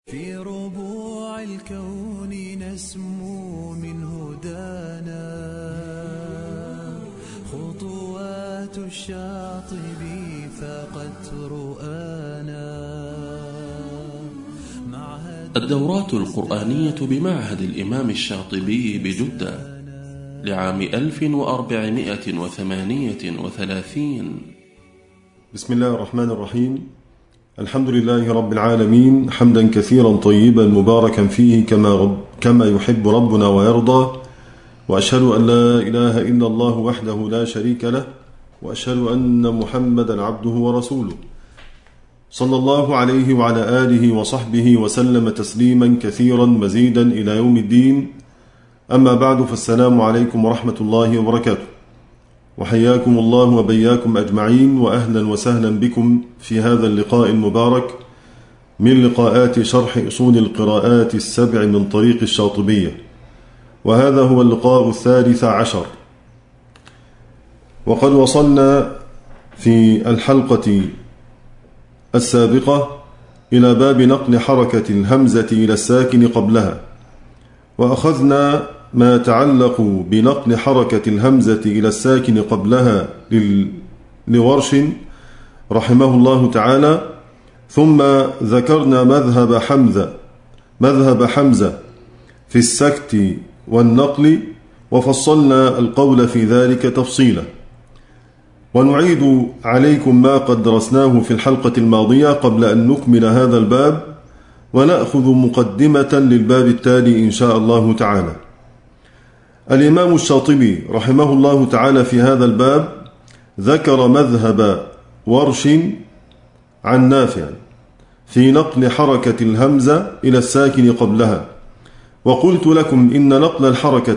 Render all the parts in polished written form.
في ربوع الكون نسمو من هدانا خطوات الشاطبي فقد رؤانا. الدورات القرآنية بمعهد الإمام الشاطبي بجدة لعام 1438. بسم الله الرحمن الرحيم. الحمد لله رب العالمين، حمدا كثيرا طيبا مباركا فيه كما يحب ربنا ويرضى، وأشهد أن لا إله إلا الله وحده لا شريك له، وأشهد أن محمدا عبده ورسوله صلى الله عليه وعلى آله وصحبه وسلم تسليما كثيرا مزيدا إلى يوم الدين. أما بعد، فالسلام عليكم ورحمة الله وبركاته، وحياكم الله وبياكم أجمعين، وأهلا وسهلا بكم في هذا اللقاء المبارك من لقاءات شرح أصول القراءات السبع من طريق الشاطبية، وهذا هو اللقاء 13. وقد وصلنا في الحلقة السابقة إلى باب نقل حركة الهمزة إلى الساكن قبلها، وأخذنا ما يتعلق بنقل حركة الهمزة إلى الساكن قبلها لورش رحمه الله تعالى، ثم ذكرنا مذهب حمزة في السكت والنقل، وفصلنا القول في ذلك تفصيلا. ونعيد عليكم ما قد درسناه في الحلقة الماضية قبل أن نكمل هذا الباب، ونأخذ مقدمة للباب التالي إن شاء الله تعالى. الإمام الشاطبي رحمه الله تعالى في هذا الباب ذكر مذهب ورش عن نافع في نقل حركة الهمزة إلى الساكن قبلها، وقلت لكم إن نقل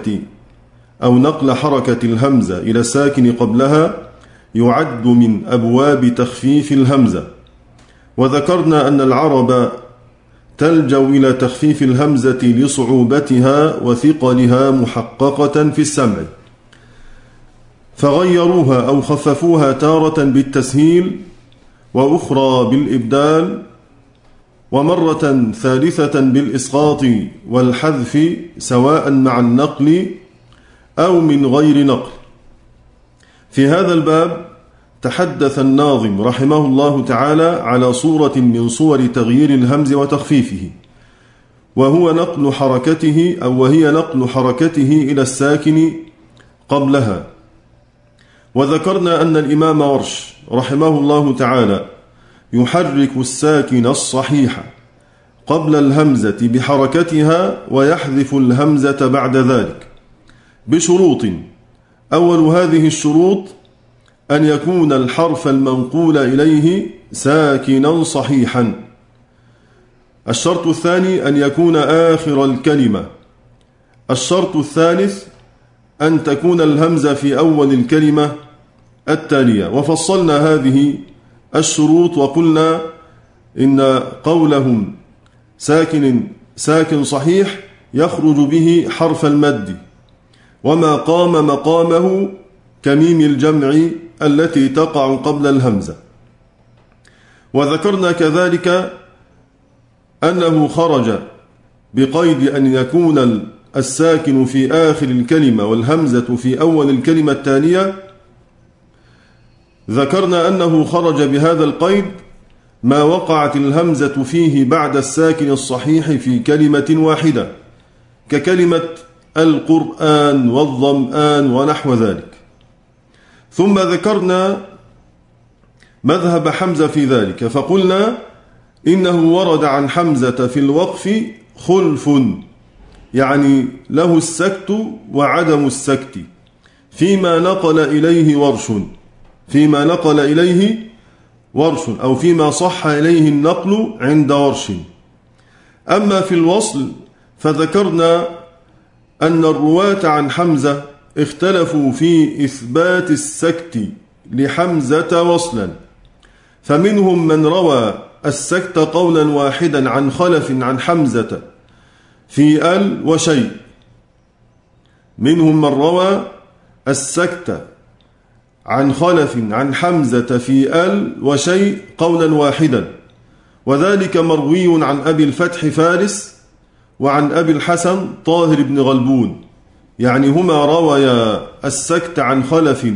حركة الهمزة إلى الساكن قبلها يعد من أبواب تخفيف الهمزة، وذكرنا أن العرب تلجأ إلى تخفيف الهمزة لصعوبتها وثقلها محققة في السمع، فغيروها أو خففوها تارة بالتسهيل، وأخرى بالإبدال، ومرة ثالثة بالإسقاط والحذف، سواء مع النقل أو من غير نقل. في هذا الباب تحدث الناظم رحمه الله تعالى على صورة من صور تغيير الهمز وتخفيفه، وهي نقل حركته إلى الساكن قبلها. وذكرنا أن الإمام ورش رحمه الله تعالى يحرك الساكن الصحيح قبل الهمزة بحركتها، ويحذف الهمزة بعد ذلك بشروط. أول هذه الشروط أن يكون الحرف المنقول إليه ساكنا صحيحا. الشرط الثاني أن يكون آخر الكلمة. الشرط الثالث أن تكون الهمزة في أول الكلمة التالية. وفصلنا هذه الشروط، وقلنا إن قولهم ساكن صحيح يخرج به حرف المد، وما قام مقامه كميم الجمع التي تقع قبل الهمزة. وذكرنا كذلك أنه خرج بقيد أن يكون الساكن في آخر الكلمة والهمزة في أول الكلمة الثانية. ذكرنا أنه خرج بهذا القيد ما وقعت الهمزة فيه بعد الساكن الصحيح في كلمة واحدة، ككلمة القرآن والظمآن ونحو ذلك. ثم ذكرنا مذهب حمزة في ذلك، فقلنا إنه ورد عن حمزة في الوقف خلف، يعني له السكت وعدم السكت فيما نقل إليه ورش أو فيما صح إليه النقل عند ورش. أما في الوصل فذكرنا أن الرواة عن حمزة اختلفوا في إثبات السكت لحمزة وصلا، فمنهم من روى السكت قولا واحدا عن خلف عن حمزة في وشيء، منهم من روى السكت عن خلف عن حمزة في وشيء قولا واحدا، وذلك مروي عن أبي الفتح فارس وعن أبي الحسن طاهر بن غلبون، يعني هما روايا السكت عن خلف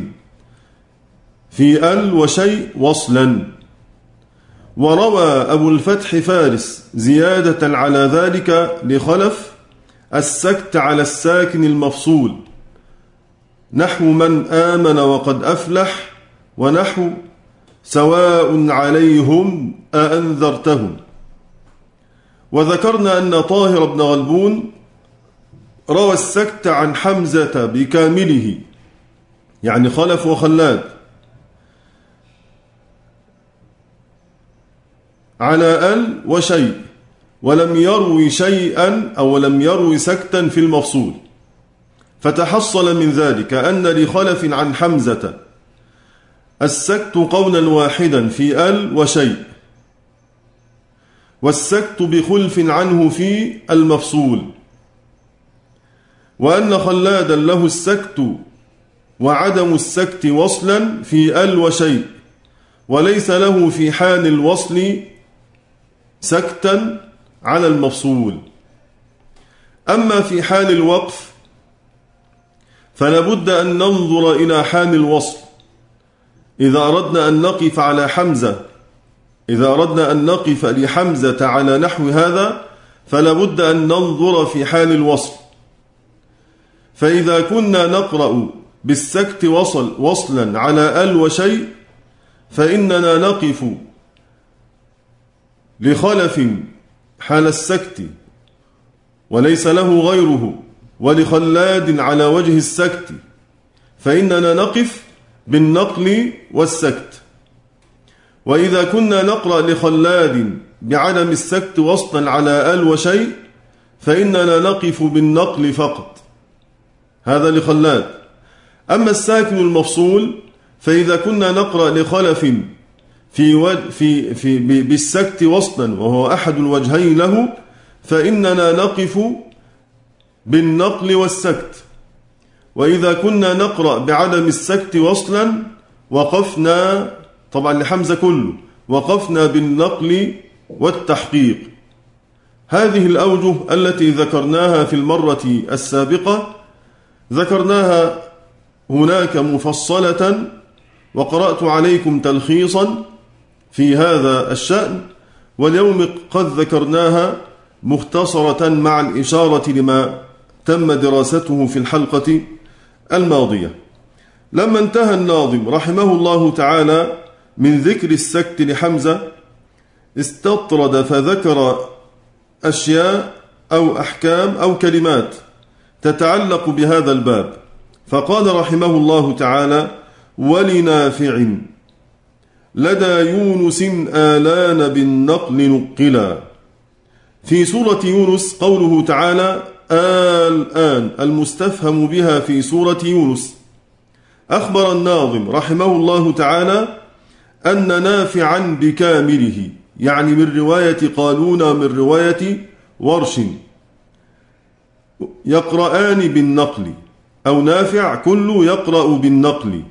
في ال وشيء وصلا. وروى أبو الفتح فارس زيادة على ذلك لخلف السكت على الساكن المفصول، نحو من آمن وقد أفلح، ونحو سواء عليهم أأنذرتهم. وذكرنا أن طاهر بن غلبون روى السكت عن حمزة بكامله، يعني خلف وخلاد، على ال وشيء، ولم يروي شيئا أو لم يروي سكتا في المفصول. فتحصل من ذلك أن لخلف عن حمزة السكت قولا واحدا في ال وشيء، والسكت بخلف عنه في المفصول، وأن خلادا له السكت وعدم السكت وصلا في ال وشيء، وليس له في حال الوصل سكتا على المفصول. أما في حال الوقف فلابد أن ننظر إلى حال الوصل. إذا أردنا أن نقف على حمزة، إذا أردنا أن نقف لحمزة على نحو هذا فلابد أن ننظر في حال الوصل. فإذا كنا نقرأ بالسكت وصلا على ال وشيء فإننا نقف لخلف حال السكت وليس له غيره، ولخلاد على وجه السكت فإننا نقف بالنقل والسكت. وإذا كنا نقرأ لخلاد بعدم السكت وصلا على ال وشيء فإننا نقف بالنقل فقط، هذا لخلاد. أما الساكن المفصول فإذا كنا نقرأ لخلف بالسكت وصلا وهو أحد الوجهين له فإننا نقف بالنقل والسكت. وإذا كنا نقرأ بعدم السكت وصلا وقفنا، طبعا لحمزة كله، وقفنا بالنقل والتحقيق. هذه الأوجه التي ذكرناها في المرة السابقة ذكرناها هناك مفصلة، وقرأت عليكم تلخيصا في هذا الشأن، واليوم قد ذكرناها مختصرة مع الإشارة لما تم دراسته في الحلقة الماضية. لما انتهى الناظم رحمه الله تعالى من ذكر السكت لحمزة استطرد فذكر أشياء أو أحكام أو كلمات تتعلق بهذا الباب، فقال رحمه الله تعالى: ولنافع لدى يونس آلان بالنقل نقلا. في سورة يونس قوله تعالى الآن المستفهم بها في سورة يونس. أخبر الناظم رحمه الله تعالى أن نافعا بكامله، يعني من رواية قالون من رواية ورش، يقرآن بالنقل، أو نافع كله يقرأ بالنقل،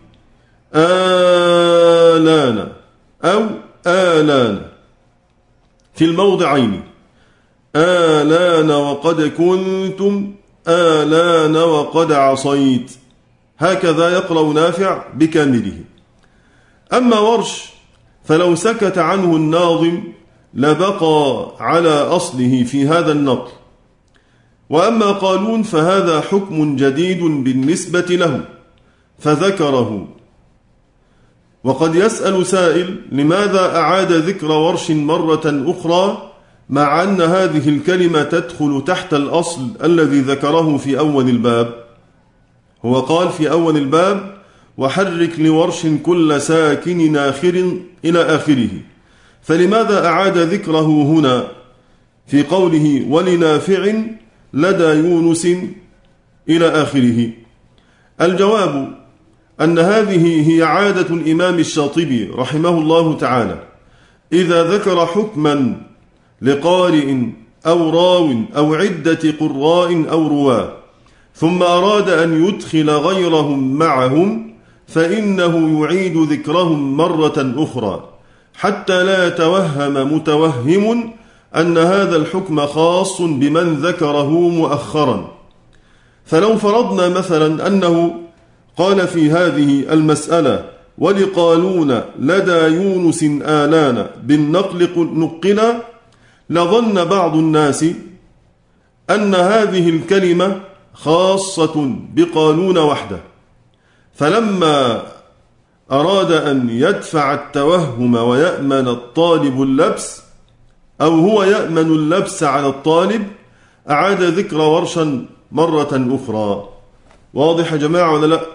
آلان أو آلان في الموضعين، آلان وقد كنتم، آلان وقد عصيت، هكذا يقرأ نافع بكامله. أما ورش فلو سكت عنه الناظم لبقى على أصله في هذا النقل. وأما قالون فهذا حكم جديد بالنسبة له فذكره. وقد يسأل سائل: لماذا أعاد ذكر ورش مرة أخرى مع أن هذه الكلمة تدخل تحت الأصل الذي ذكره في أول الباب؟ هو قال في أول الباب: وحرك لورش كل ساكن آخر إلى آخره، فلماذا أعاد ذكره هنا في قوله ولنافع لدى يونس إلى آخره؟ الجواب أن هذه هي عادة الإمام الشاطبي رحمه الله تعالى، إذا ذكر حكما لقارئ أو راو أو عدة قراء أو رواة ثم أراد أن يدخل غيرهم معهم فإنه يعيد ذكرهم مرة أخرى حتى لا يتوهم متوهم أن هذا الحكم خاص بمن ذكره مؤخرا. فلو فرضنا مثلا أنه قال في هذه المسألة ولقالون لدى يونس آلان بالنقل نقلا، لظن بعض الناس أن هذه الكلمة خاصة بقالون وحده، فلما أراد أن يدفع التوهم ويأمن الطالب اللبس، أو هو يأمن اللبس على الطالب، أعاد ذكر ورشا مرة أخرى. واضح يا جماعة ولا لا؟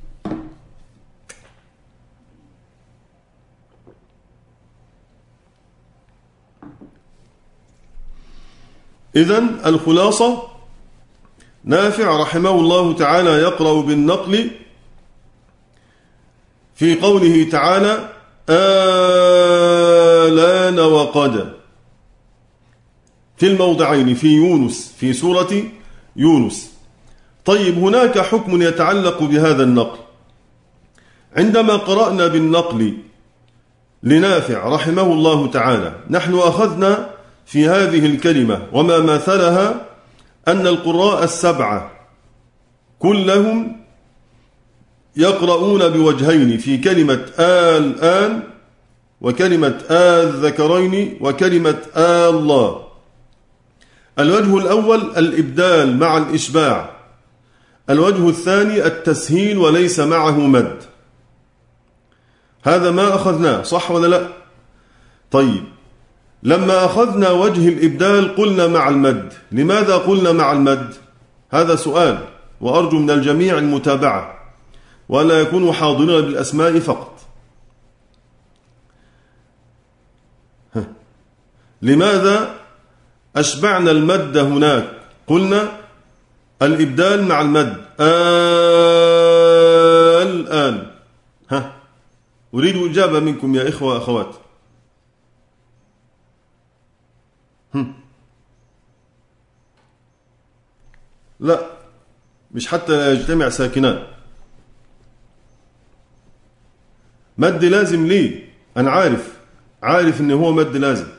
إذن الخلاصة: نافع رحمه الله تعالى يقرأ بالنقل في قوله تعالى آلان وقد في الموضعين في يونس، في سورة يونس. طيب، هناك حكم يتعلق بهذا النقل. عندما قرأنا بالنقل لنافع رحمه الله تعالى، نحن أخذنا في هذه الكلمة وما مثلها أن القراء السبعة كلهم يقرؤون بوجهين في كلمة الآن وكلمة الذكرين وكلمة الله. الوجه الأول الإبدال مع الإشباع، الوجه الثاني التسهيل وليس معه مد. هذا ما أخذناه، صح ولا لا؟ طيب، لما أخذنا وجه الإبدال قلنا مع المد. لماذا قلنا مع المد؟ هذا سؤال، وأرجو من الجميع المتابعة ولا يكونوا حاضرين بالأسماء فقط. لماذا أشبعنا المد هناك؟ قلنا الإبدال مع المد الآن. أريد إجابة منكم يا إخوة وأخوات. لا، مش حتى لا يجتمع ساكنان. مد لازم ليه؟ أنا عارف إن هو مد لازم.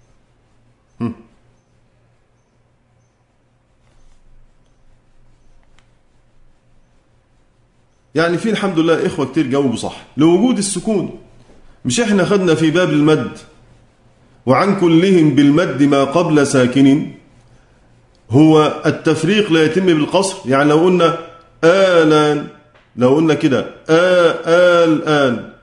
يعني في الحمد لله إخوة كتير جاوبوا صح لوجود السكون. مش إحنا خدنا في باب المد وعن كلهم بالمد ما قبل ساكن، هو التفريق لا يتم بالقصر. يعني لو قلنا آلان، لو قلنا كده الآن،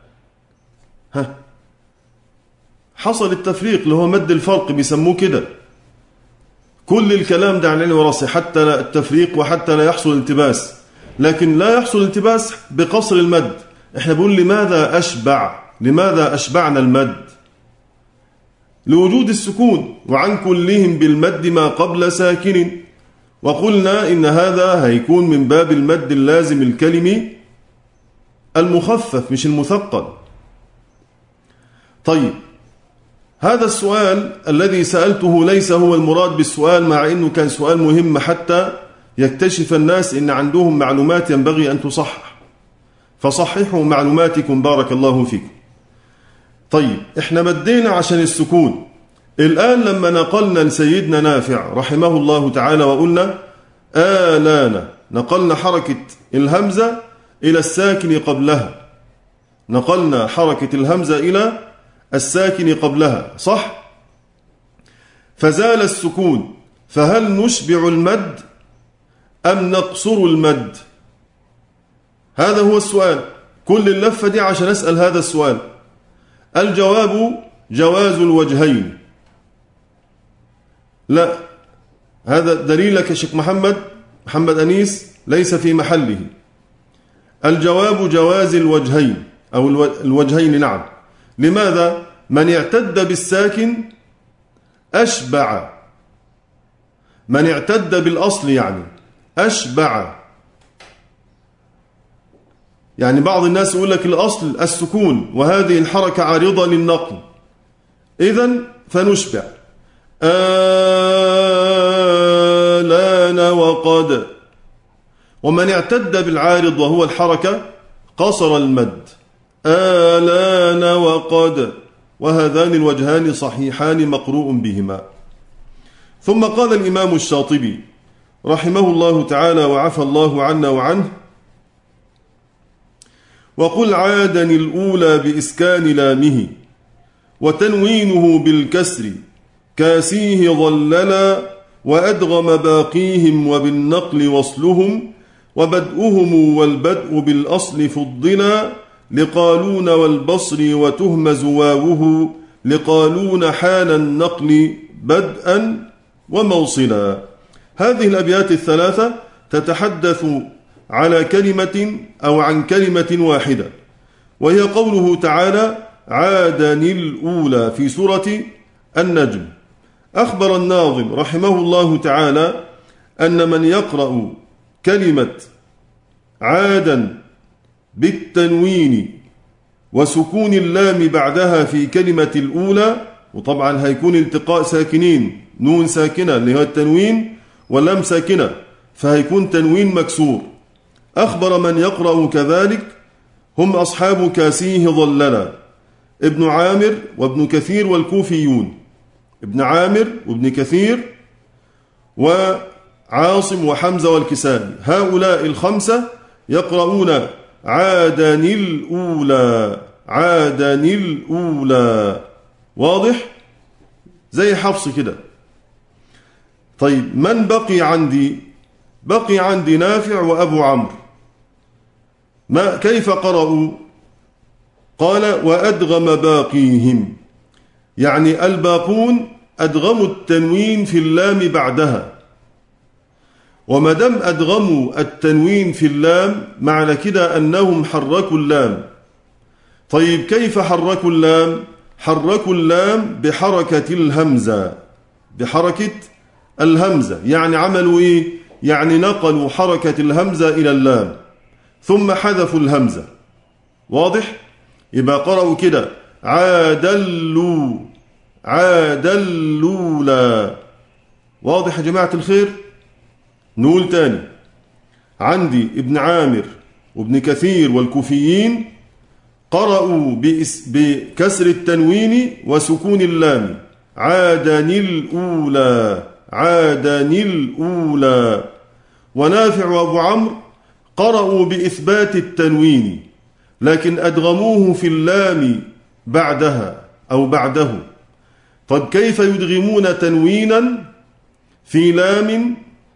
حصل التفريق اللي هو مد الفرق، بيسموه كده. كل الكلام ده عن عين وراسي حتى لا التفريق وحتى لا يحصل التباس، لكن لا يحصل التباس بقصر المد. احنا بنقول لماذا أشبعنا المد؟ لوجود السكون. وعن كلهم بالمد ما قبل ساكن، وقلنا إن هذا هيكون من باب المد اللازم الكلمي المخفف مش المثقل. طيب، هذا السؤال الذي سألته ليس هو المراد بالسؤال، مع أنه كان سؤال مهم حتى يكتشف الناس إن عندهم معلومات ينبغي أن تصحح، فصححوا معلوماتكم بارك الله فيكم. طيب، احنا مدينا عشان السكون. الآن لما نقلنا لسيدنا نافع رحمه الله تعالى وقلنا آلان، نقلنا حركة الهمزة إلى الساكن قبلها، نقلنا حركة الهمزة إلى الساكن قبلها، صح؟ فزال السكون، فهل نشبع المد أم نقصر المد؟ هذا هو السؤال. كل اللفة دي عشان أسأل هذا السؤال. الجواب جواز الوجهين. لا، هذا دليلك يا شيخ محمد أنيس ليس في محله. الجواب جواز الوجهين أو الوجهين، نعم. لماذا؟ من اعتد بالساكن أشبع، من اعتد بالأصل يعني أشبع. يعني بعض الناس يقول لك الأصل السكون وهذه الحركة عارضة للنقل، إذن فنشبع آلان وقد. ومن اعتد بالعارض وهو الحركة قصر المد آلان وقد. وهذان الوجهان صحيحان مقروء بهما. ثم قال الإمام الشاطبي رحمه الله تعالى وعفى الله عنا وعنه: وقل عادني الأولى بإسكان لامه وتنوينه بالكسر كاسيه ظللا وأدغم باقيهم وبالنقل وصلهم وبدؤهم والبدء بالأصل فضلا لقالون والبصر وتهمز واوه لقالون حال النقل بدءا وموصلا. هذه الأبيات الثلاثة تتحدث على كلمة أو عن كلمة واحدة، وهي قوله تعالى: عادني الأولى في سورة النجم. أخبر الناظم رحمه الله تعالى أن من يقرأ كلمة عادا بالتنوين وسكون اللام بعدها في كلمة الأولى، وطبعا هيكون التقاء ساكنين، نون ساكنة اللي هو التنوين ولام ساكنة، فهيكون تنوين مكسور. أخبر من يقرأ كذلك هم أصحاب كاسيه ظللا، ابن عامر وابن كثير والكوفيون، ابن عامر وابن كثير وعاصم وحمزة والكسائي، هؤلاء الخمسة يقرؤون عادني الأولى عادني الأولى. واضح؟ زي حفص كده. طيب من بقي عندي؟ بقي عندي نافع وأبو عمرو. كيف قرأوا؟ قال: وأدغم باقيهم، يعني الباقون أدغموا التنوين في اللام بعدها، وما دام أدغموا التنوين في اللام معنى كده أنهم حركوا اللام. طيب كيف حركوا اللام؟ حركوا اللام بحركة الهمزة، بحركة الهمزة، يعني عملوا إيه؟ يعني نقلوا حركة الهمزة إلى اللام ثم حذفوا الهمزة. واضح؟ يبقى قرأوا كده: عادلوا عادلولا. واضح يا جماعة الخير؟ نقول تاني: عندي ابن عامر وابن كثير والكوفيين قرأوا بكسر التنوين وسكون اللام، عادني الأولى عادني الأولى. ونافع وابو عمرو قرأوا بإثبات التنوين لكن أدغموه في اللام بعدها أو بعده. طب كيف يدغمون تنوينا في لام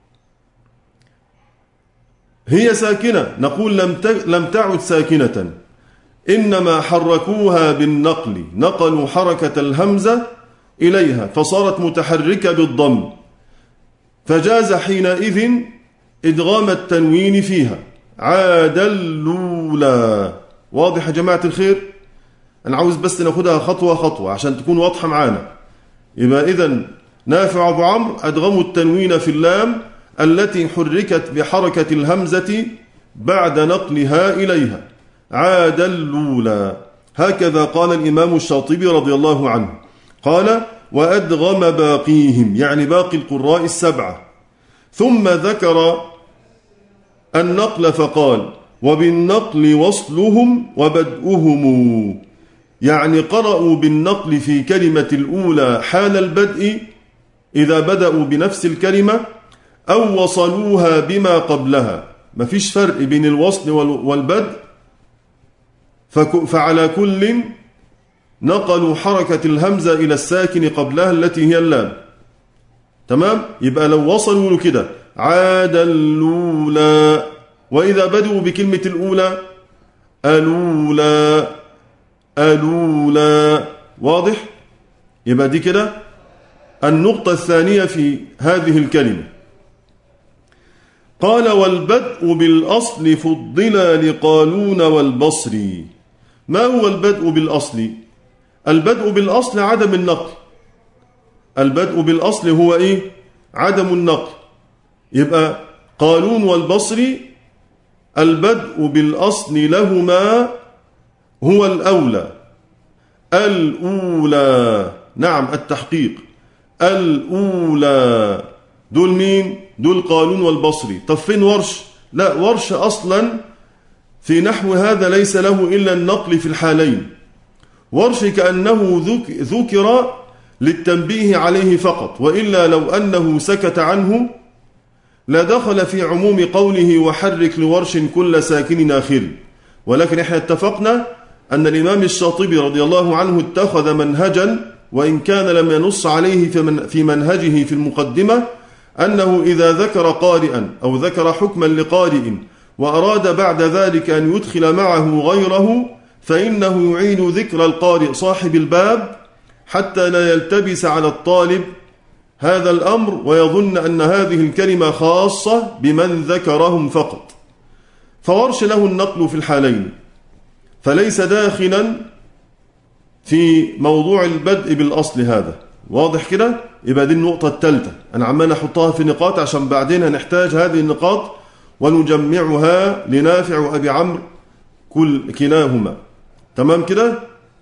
هي ساكنة؟ نقول لم تعد ساكنة، إنما حركوها بالنقل، نقلوا حركة الهمزة إليها فصارت متحركة بالضم، فجاز حينئذ إدغام التنوين فيها، عادلولا. واضح يا جماعة الخير؟ أنا عاوز بس ناخدها خطوة خطوة عشان تكون واضحة معانا. يبقى إذن نافع أبو عمرو أدغموا التنوين في اللام التي حركت بحركة الهمزة بعد نقلها إليها، عادلولا. هكذا قال الإمام الشاطبي رضي الله عنه، قال: وأدغم باقيهم، يعني باقي القراء السبعة. ثم ذكر النقل فقال: وبالنقل وصلهم وبدؤهم، يعني قرأوا بالنقل في كلمة الأولى حال البدء إذا بدأوا بنفس الكلمة أو وصلوها بما قبلها، ما فيش فرق بين الوصل والبدء، فعلى كل نقلوا حركة الهمزة إلى الساكن قبلها التي هي اللام. تمام؟ يبقى لو وصلوا له كده عادلولا، وإذا بدأوا بكلمة الأولى ألولا ألولا. واضح؟ يبقى دي كده النقطة الثانية في هذه الكلمة. قال: والبدء بالأصل فضل لقالون والبصري. ما هو البدء بالأصل؟ البدء بالأصل عدم النقل. البدء بالأصل هو إيه؟ عدم النقل. يبقى قالون والبصري البدء بالأصل لهما هو الأولى. الأولى، نعم التحقيق، الأولى. دول مين؟ دول قالون والبصري. طب فين ورش؟ لا، ورش أصلا في نحو هذا ليس له إلا النقل في الحالين، ورش كأنه ذكر للتنبيه عليه فقط، وإلا لو أنه سكت عنه لدخل في عموم قوله وحرك لورش كل ساكن آخر. ولكن احنا اتفقنا أن الإمام الشاطبي رضي الله عنه اتخذ منهجا، وإن كان لم ينص عليه في منهجه في المقدمة، أنه إذا ذكر قارئا أو ذكر حكما لقارئ وأراد بعد ذلك أن يدخل معه غيره فإنه يعيد ذكر القارئ صاحب الباب حتى لا يلتبس على الطالب هذا الأمر ويظن أن هذه الكلمة خاصة بمن ذكرهم فقط. فورش له النقل في الحالين، فليس داخلا في موضوع البدء بالأصل هذا. واضح كده؟ يبقى دي النقطة الثالثة، أنا عمال أحطها في نقاط عشان بعدين هنحتاج هذه النقاط ونجمعها لنافع وأبي عمرو كلاهما. تمام كده؟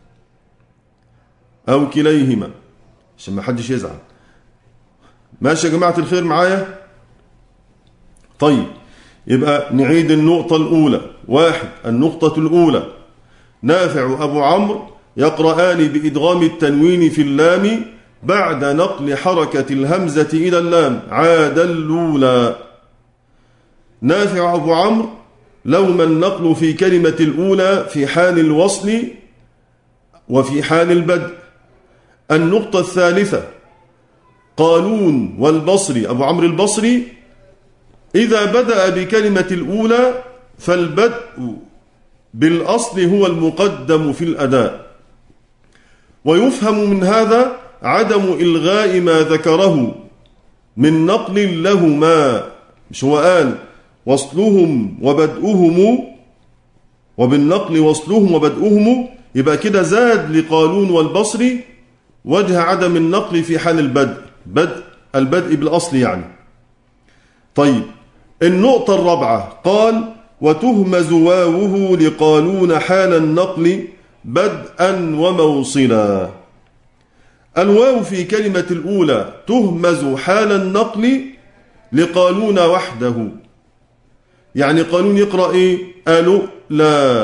أو كليهما عشان ما حدش يزعل. ماشي يا جماعة الخير معايا؟ طيب يبقى نعيد النقطة الأولى. 1. النقطة الأولى: نافع وأبو عمرو يقرآن بإدغام التنوين في اللام بعد نقل حركة الهمزة إلى اللام عاد الأولى. نافع وأبو عمرو لهما النقل في كلمة الأولى في حال الوصل وفي حال البدء. النقطة الثالثة: قالون والبصري أبو عمرو البصري إذا بدأ بكلمة الأولى فالبدء بالأصل هو المقدم في الأداء. ويفهم من هذا عدم إلغاء ما ذكره من نقل لهما، مش هو قال وصلهم وبدؤهم، وبالنقل وصلهم وبدؤهم، يبقى كده زاد لقالون والبصري وجه عدم النقل في حال البدء بالأصل يعني. طيب النقطة الرابعة: قال وتهمز واوه لقالون حال النقل بدءا وموصلا. الواو في كلمة الأولى تهمز حال النقل لقالون وحده. يعني قالون يقرأ إيه؟ ألو لا،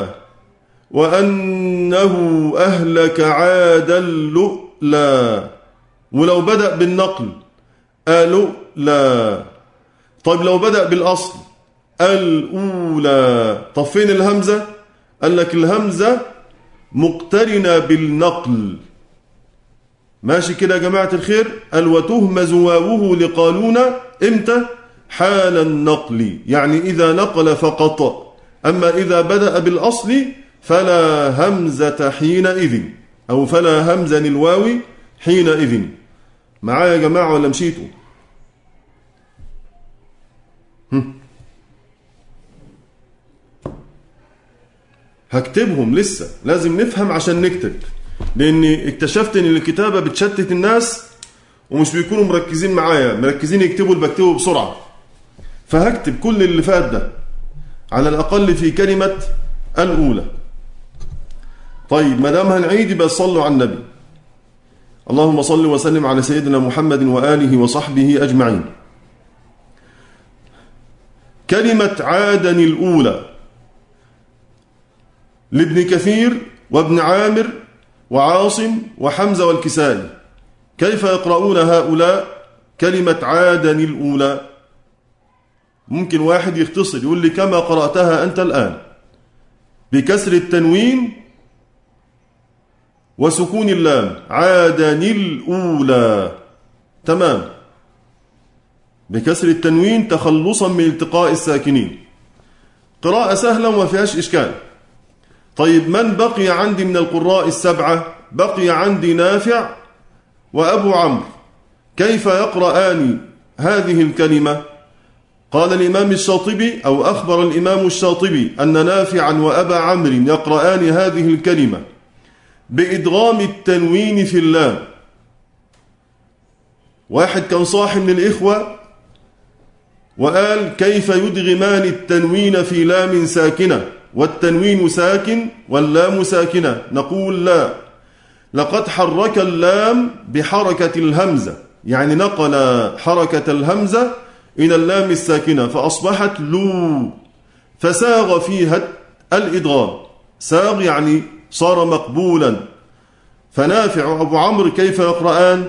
وأنه أهلك عاد اللؤلا. ولو بدأ بالنقل ألو لا. طيب لو بدأ بالأصل الأولى، طب فين الهمزة؟ قال لك الهمزة مقترنة بالنقل. ماشي كده يا جماعة الخير؟ قال وتهمز واوه لقالون امتى؟ حال النقل، يعني إذا نقل فقط. أما إذا بدأ بالأصل فلا همزة حينئذ، أو فلا همزة للواو حينئذ. معايا يا جماعة ولا مشيتوا؟ هكتبهم لسه، لازم نفهم عشان نكتب، لأني اكتشفت أن الكتابة بتشتت الناس ومش بيكونوا مركزين معايا، مركزين يكتبوا اللي بكتبه بسرعة. فهكتب كل اللي فات ده على الأقل في كلمة الأولى. طيب ما دام هنعيد يبقى صلوا على النبي. اللهم صل وسلم على سيدنا محمد وآله وصحبه أجمعين. كلمة عادن الأولى لابن كثير وابن عامر وعاصم وحمزة والكسائي. كيف يقرؤون هؤلاء كلمة عادن الأولى؟ ممكن واحد يختصر يقول لي كما قرأتها أنت الآن بكسر التنوين وسكون اللام، عادن الأولى. تمام، بكسر التنوين تخلصا من التقاء الساكنين. قراءة سهلة وما فيهاش إشكال. طيب من بقي عندي من القراء السبعة؟ بقي عندي نافع وأبو عمرو. كيف يقرآن هذه الكلمة؟ قال الإمام الشاطبي أو أخبر الإمام الشاطبي أن نافعا وأبا عمرو يقرآن هذه الكلمة بإدغام التنوين في اللام. واحد كان صاحي من الإخوة وقال كيف يدغمان التنوين في لام ساكنة والتنوين ساكن واللام ساكنة؟ نقول لا، لقد حرك اللام بحركة الهمزة، يعني نقل حركة الهمزة إلى اللام الساكنة فأصبحت لو، فساغ فيها الإدغام. ساغ يعني صار مقبولا، فنافع وأبو عمرو كيف يقرآن؟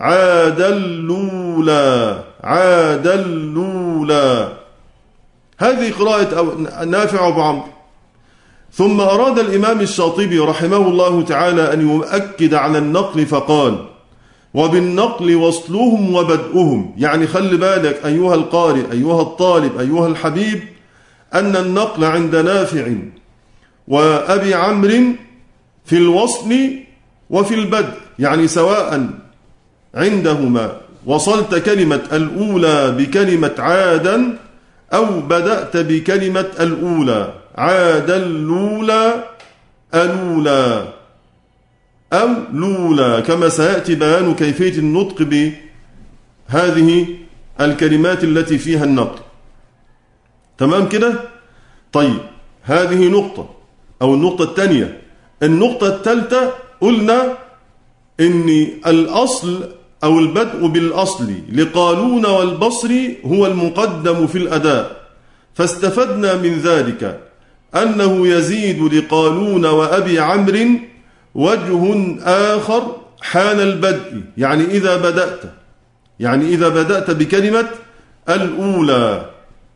عادلولا عادلولا. هذه قراءة نافع وأبو عمرو. ثم أراد الإمام الشاطبي رحمه الله تعالى أن يؤكد على النقل فقال: وبالنقل وصلهم وبدؤهم. يعني خلي بالك أيها القارئ أيها الطالب أيها الحبيب أن النقل عند نافع وأبي عمرو في الوصل وفي البدء، يعني سواء عندهما وصلت كلمة الأولى بكلمة عادا أو بدأت بكلمة الأولى عادا الأولى الأولى أو لولا، كما سيأتي بيان كيفية النطق بهذه الكلمات التي فيها النقل. تمام كده؟ طيب هذه نقطة أو النقطة الثانية. النقطة الثالثة قلنا إن الأصل أو البدء بالأصل لقالون والبصري هو المقدم في الأداء، فاستفدنا من ذلك أنه يزيد لقالون وأبي عمرو وجه آخر حال البدء، يعني إذا بدأت بكلمة الأولى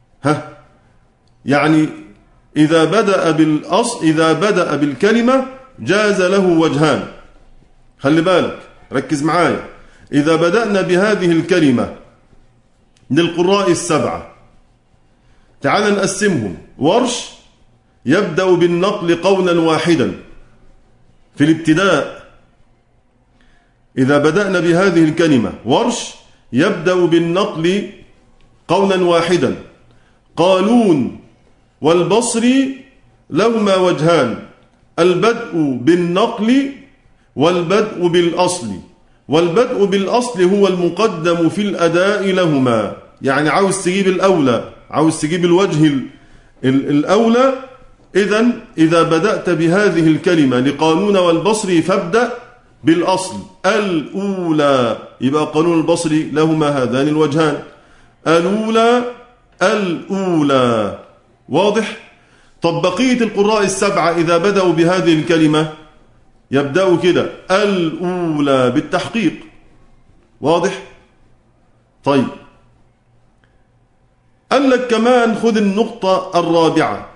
يعني إذا بدأ بالكلمة جاز له وجهان. خلي بالك ركز معايا. إذا بدأنا بهذه الكلمة للقراء السبعة تعال نقسمهم. ورش يبدأ بالنقل قولا واحدا في الابتداء. إذا بدأنا بهذه الكلمة ورش يبدأ بالنقل قولا واحدا. قالون والبصري لهما وجهان: البدء بالنقل والبدء بالأصل. والبدء بالأصل هو المقدم في الأداء لهما، يعني عاوز تجيب الأولى، عاوز تجيب الوجه الأولى. إذا بدأت بهذه الكلمة لقانون والبصري فابدأ بالأصل الأولى، يبقى قانون البصري لهما هذان الوجهان الأولى الأولى. واضح؟ طب بقية القراء السبعة إذا بدأوا بهذه الكلمة يبدأوا كده الأولى بالتحقيق. واضح؟ طيب قال لك كمان خذ النقطة الرابعة.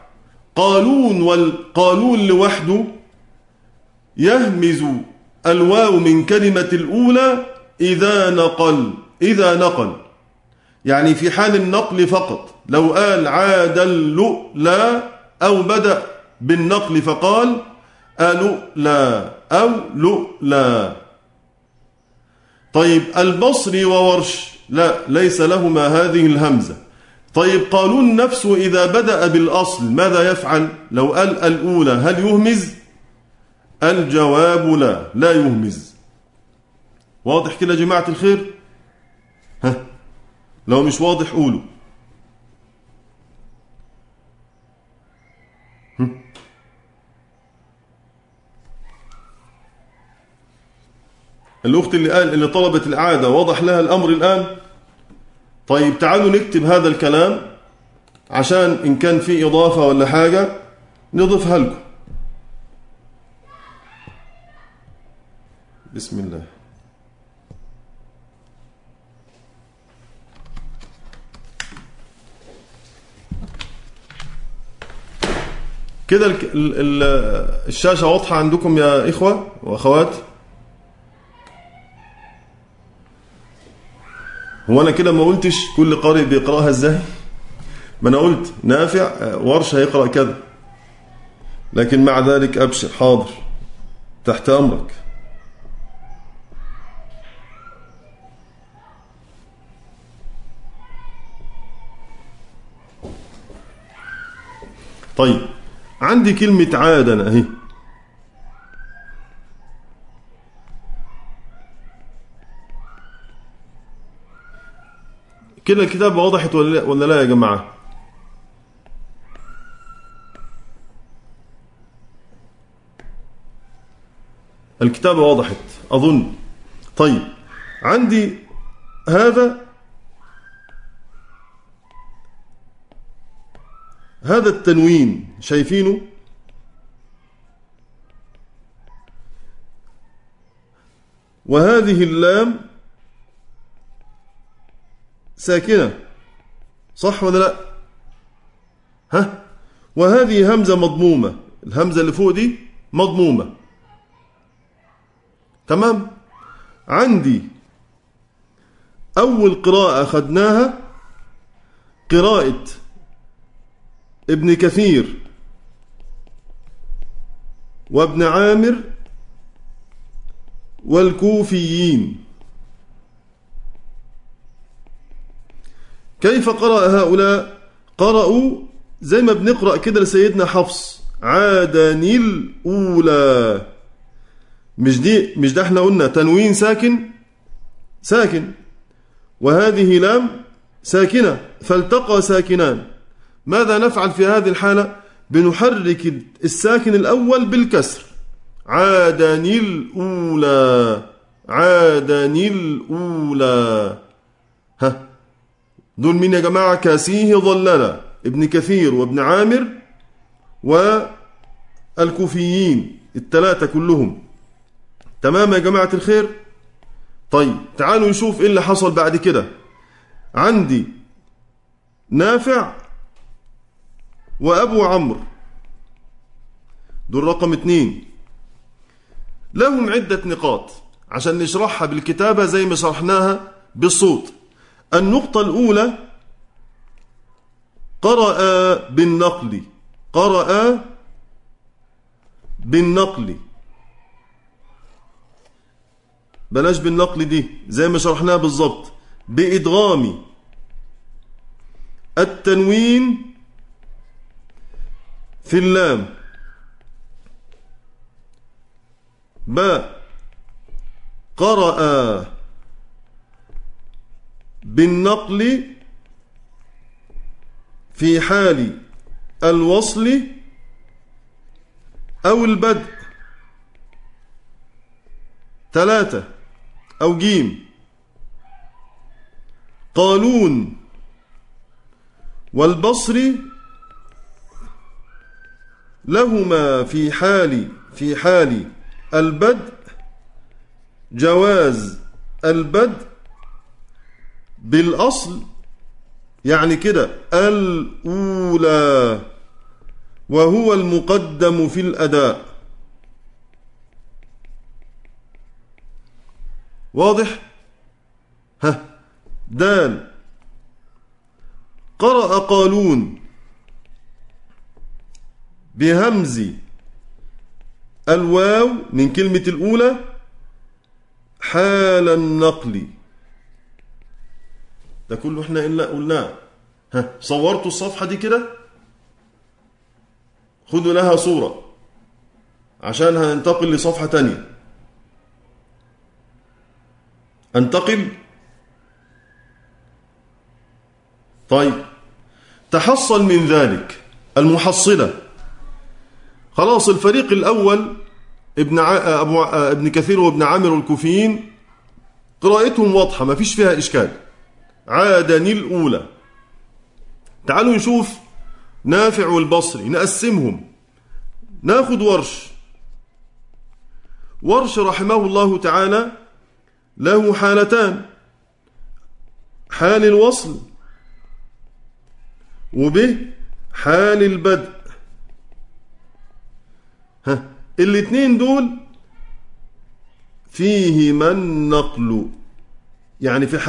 قالون لوحده يهمز الواو من كلمة الأولى إذا نقل، يعني في حال النقل فقط. لو قال عاد اللؤلا أو بدأ بالنقل فقال ألؤلا أو لؤلا. طيب البصري وورش لا، ليس لهما هذه الهمزة. طيب قالون نفسه إذا بدأ بالأصل ماذا يفعل؟ لو قال الأولى هل يهمز؟ الجواب لا يهمز. واضح كده يا جماعة الخير؟ لو مش واضح قولوا. الأخت اللي طلبت الإعادة وضح لها الأمر الآن؟ طيب تعالوا نكتب هذا الكلام عشان إن كان في إضافة ولا حاجة نضيفها لكم. بسم الله. كده الشاشة واضحة عندكم يا إخوة وأخوات؟ هو أنا كده ما قلتش كل قارئ بيقرأها إزاي؟ ما أنا قلت نافع ورش هيقرأ كذا، لكن مع ذلك أبشر حاضر تحت أمرك. طيب عندي كلمة عادة أهي. كده الكتابة وضحت ولا لا يا جماعة؟ الكتابة وضحت أظن. طيب عندي هذا التنوين شايفينه؟ وهذه اللام ساكنة، صح ولا لا؟ ها؟ وهذه همزة مضمومة، الهمزة اللي فوق دي مضمومة. تمام؟ عندي أول قراءة أخذناها قراءة ابن كثير وابن عامر والكوفيين. كيف قرأ هؤلاء؟ قرأوا زي ما بنقرأ كده لسيدنا حفص، عادن الأولى. مش ده احنا قلنا تنوين ساكن وهذه لام ساكنة، فالتقى ساكنان. ماذا نفعل في هذه الحالة؟ بنحرك الساكن الأول بالكسر، عادن الأولى، عادن الأولى. ها، دول مين يا جماعة؟ كاسيه ظللة، ابن كثير وابن عامر والكوفيين، الثلاثة كلهم. تمام يا جماعة الخير؟ طيب تعالوا نشوف ايه اللي حصل بعد كده. عندي نافع وأبو عمرو، دول رقم 2. لهم عدة نقاط عشان نشرحها بالكتابة زي ما شرحناها بالصوت. النقطة الأولى قرأ بالنقل، قرأ بالنقل، بلاش بالنقل دي، زي ما شرحناها بالضبط، بإدغام التنوين في اللام. باء قرأ بالنقل في حال الوصل أو البدء. 3 أو جيم. قالون والبصري لهما في حال البدء جواز البدء بالأصل، يعني كده الأولى، وهو المقدم في الأداء. واضح؟ ها، دال قرأ قالون بهمز الواو من كلمة الأولى حال النقل. ده كله احنا إلا قلناه. ها، صورتوا الصفحة دي كده؟ خدوا لها صورة عشان هننتقل لصفحة تانية. انتقل. طيب، تحصل من ذلك المحصلة. خلاص، الفريق الأول ابن كثير وابن عامر والكوفيين قراءتهم واضحة، ما فيش فيها إشكال، عادن الأولى. تعالوا نشوف نافع والبصري، نقسمهم. ناخد ورش رحمه الله تعالى له حالتان، حال الوصل وبه حال البدء. ها، الاثنين دول فيهما النقل، يعني في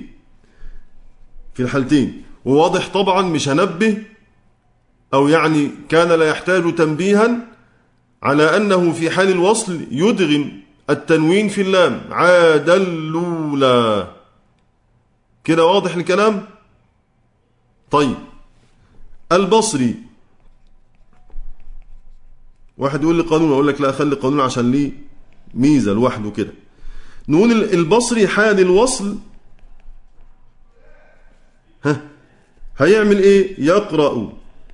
الحالتين. وواضح طبعا، مش هنبه، أو يعني كان لا يحتاج تنبيها على أنه في حال الوصل يدغم التنوين في اللام، عاد الأولى. كده واضح الكلام؟ طيب، البصري، واحد يقول لي قانون، أقول لك لا، خلي قانون عشان ليه ميزة لوحده كده. نقول البصري حال الوصل هيعمل ايه؟ يقرأ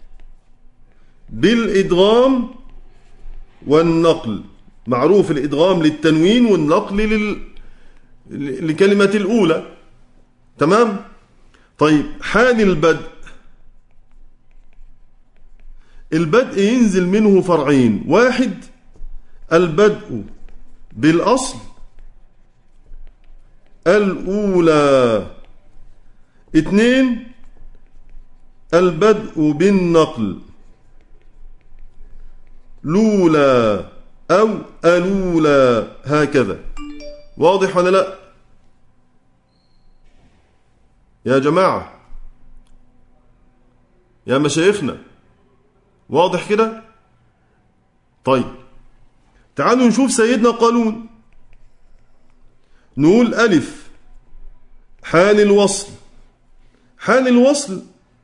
بالإدغام والنقل. معروف الإدغام للتنوين والنقل لكلمة الأولى. تمام؟ طيب، حال البدء ينزل منه فرعين: واحد البدء بالأصل، الأولى. 2 البدء بالنقل، لولا أو ألولا، هكذا. واضح ولا لا يا جماعة يا مشايخنا؟ واضح كده؟ طيب تعالوا نشوف سيدنا قالون. نقول ألف حال الوصل. حال الوصل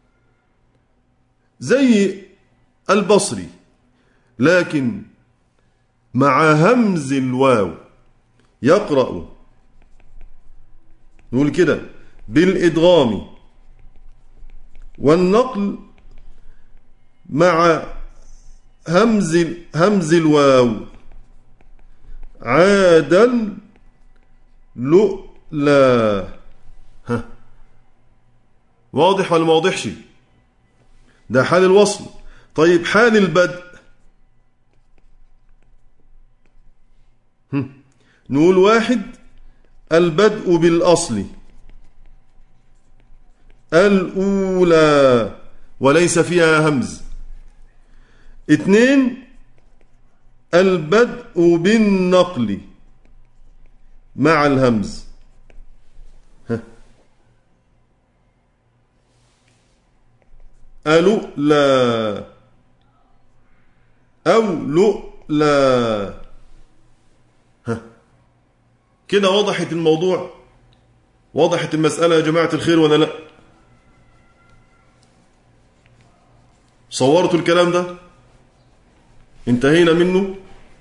زي البصري لكن مع همز الواو، يقرأ. نقول كده بالإدغام والنقل مع همز الواو، عادل لؤلا. واضح ولا ما واضحش؟ ده حال الوصل. طيب حال البدء، نقول 1 البدء بالأصل، الأولى وليس فيها همز. 2 البدء بالنقل مع الهمز، ألؤلا أو لؤلا. كده وضحت الموضوع؟ وضحت المسألة يا جماعة الخير ولا لا؟ صورتوا الكلام ده؟ انتهينا منه؟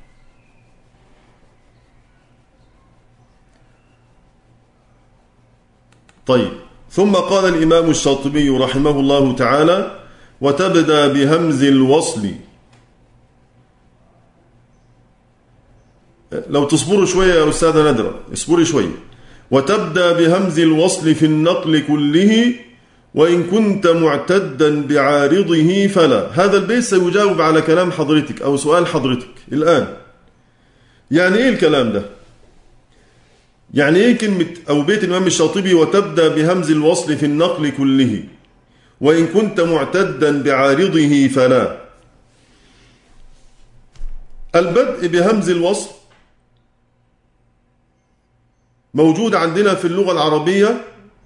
طيب ثم قال الإمام الشاطبي رحمه الله تعالى: وتبدأ بهمز الوصل. لو تصبروا شوية يا أستاذة ندرة، اصبري شوية. وتبدأ بهمز الوصل في النقل كله وإن كنت معتدا بعارضه فلا. هذا البيت سيجاوب على كلام حضرتك أو سؤال حضرتك الآن. يعني إيه الكلام ده؟ يعني إيه كلمة أو بيت الإمام الشاطبي وتبدأ بهمز الوصل في النقل كله وإن كنت معتدا بعارضه فلا؟ البدء بهمز الوصل موجود عندنا في اللغة العربية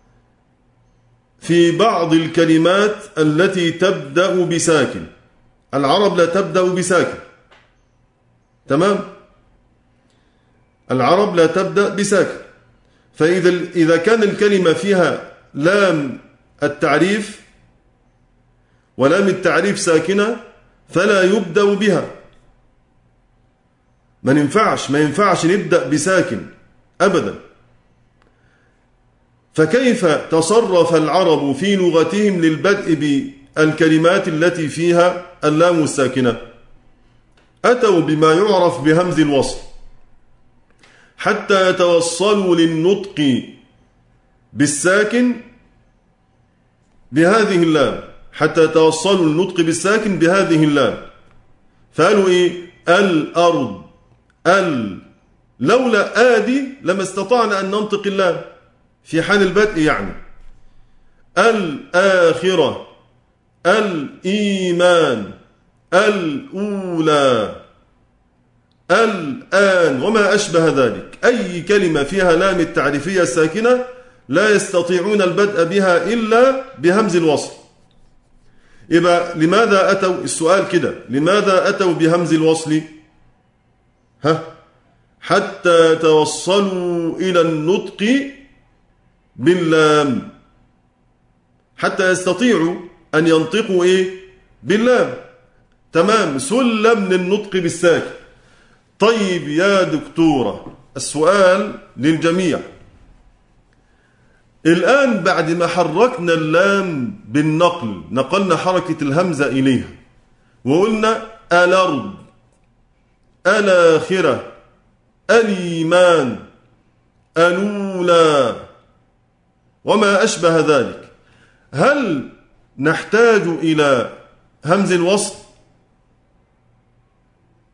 في بعض الكلمات التي تبدأ بساكن. العرب لا تبدأ بساكن، تمام؟ العرب لا تبدأ بساكن. فإذا كان الكلمة فيها لام التعريف ولام التعريف ساكنة فلا يبدأ بها. ما ينفعش نبدأ بساكن أبدا. فكيف تصرف العرب في لغتهم للبدء بالكلمات التي فيها اللام الساكنة؟ أتوا بما يعرف بهمز الوصل حتى يتوصلوا للنطق بالساكن بهذه اللام، حتى يتوصلوا للنطق بالساكن بهذه اللام. فقالوا إيه؟ الأرض، لولا آدي لما استطعنا أن ننطق اللام في حال البدء. يعني الآخرة، الإيمان، الأولى، الآن، وما أشبه ذلك. أي كلمة فيها لام التعريفية الساكنة لا يستطيعون البدء بها إلا بهمز الوصل. يبقى لماذا أتوا؟ السؤال كده، لماذا أتوا بهمز الوصل؟ حتى توصلوا إلى النطق باللام، حتى يستطيعوا أن ينطقوا إيه؟ باللام. تمام، سلم للنطق بالساكن. طيب يا دكتورة، السؤال للجميع الآن، بعد ما حركنا اللام بالنقل، نقلنا حركة الهمزة إليها وقلنا الأرض، الآخرة، الإيمان، الأولى، وما أشبه ذلك، هل نحتاج إلى همز الوصل؟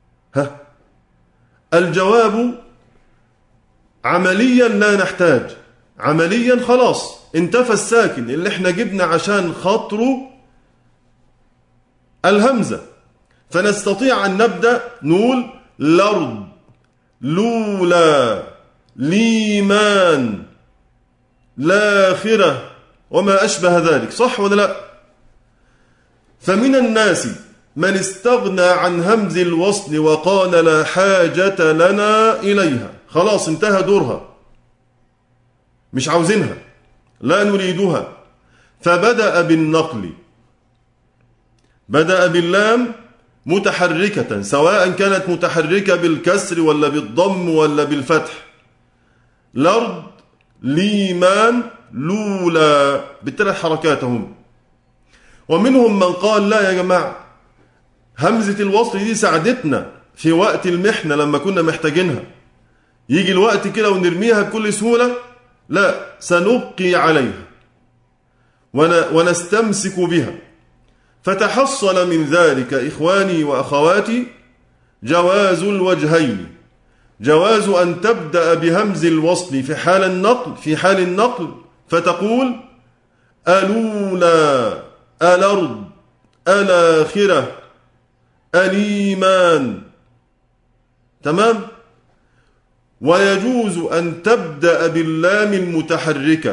الجواب عمليا لا نحتاج. عمليا خلاص انتفى الساكن اللي احنا جبنا عشان خاطره الهمزة، فنستطيع أن نبدأ نقول لرد، لولا، ليمان، لاخرة، وما أشبه ذلك. صح ولا لا؟ فمن الناس من استغنى عن همز الوصل وقال لا حاجة لنا إليها، خلاص انتهى دورها، مش عاوزينها، لا نريدها، فبدأ بالنقل، بدأ باللام متحركة، سواء كانت متحركة بالكسر ولا بالضم ولا بالفتح، لرد، ليمان، لولا، بالثلاث حركاتهم. ومنهم من قال لا يا جماعة، همزة الوصل دي ساعدتنا في وقت المحنة لما كنا محتاجينها، يجي الوقت كده ونرميها بكل سهولة، لا، سنبقي عليها ونستمسك بها. فتحصل من ذلك إخواني وأخواتي جواز الوجهين، جواز أن تبدأ بهمز الوصل في حال النقل فتقول ألولا، ألرد، ألاخرة، أليمان، تمام؟ ويجوز أن تبدأ باللام المتحركة،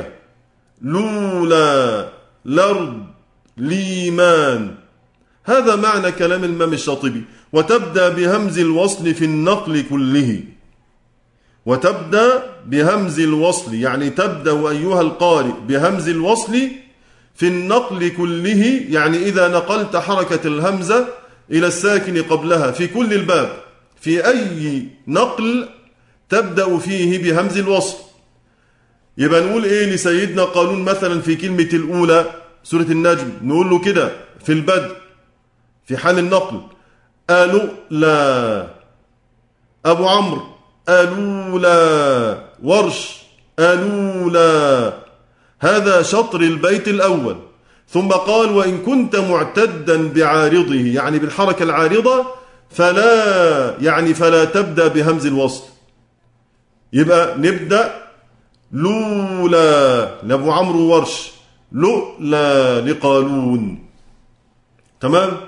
لولا، لرد، ليمان. هذا معنى كلام الإمام الشاطبي. وتبدأ بهمز الوصل في النقل كله، وتبدأ بهمز الوصل يعني تبدأ أيها القارئ بهمز الوصل في النقل كله، يعني إذا نقلت حركة الهمزة إلى الساكن قبلها في كل الباب، في أي نقل تبدأ فيه بهمز الوصل. يبقى نقول إيه لسيدنا قالون مثلا في كلمة الأولى سورة النجم، نقول له كده في البدء في حال النقل ألولا، أبو عمرو ألولا، ورش ألولا، هذا شطر البيت الأول. ثم قال وإن كنت معتدا بعارضه، يعني بالحركة العارضة، فلا تبدأ بهمز الوصل. يبقى نبدأ لولا لأبو عمرو ورش، لؤلا لقالون، تمام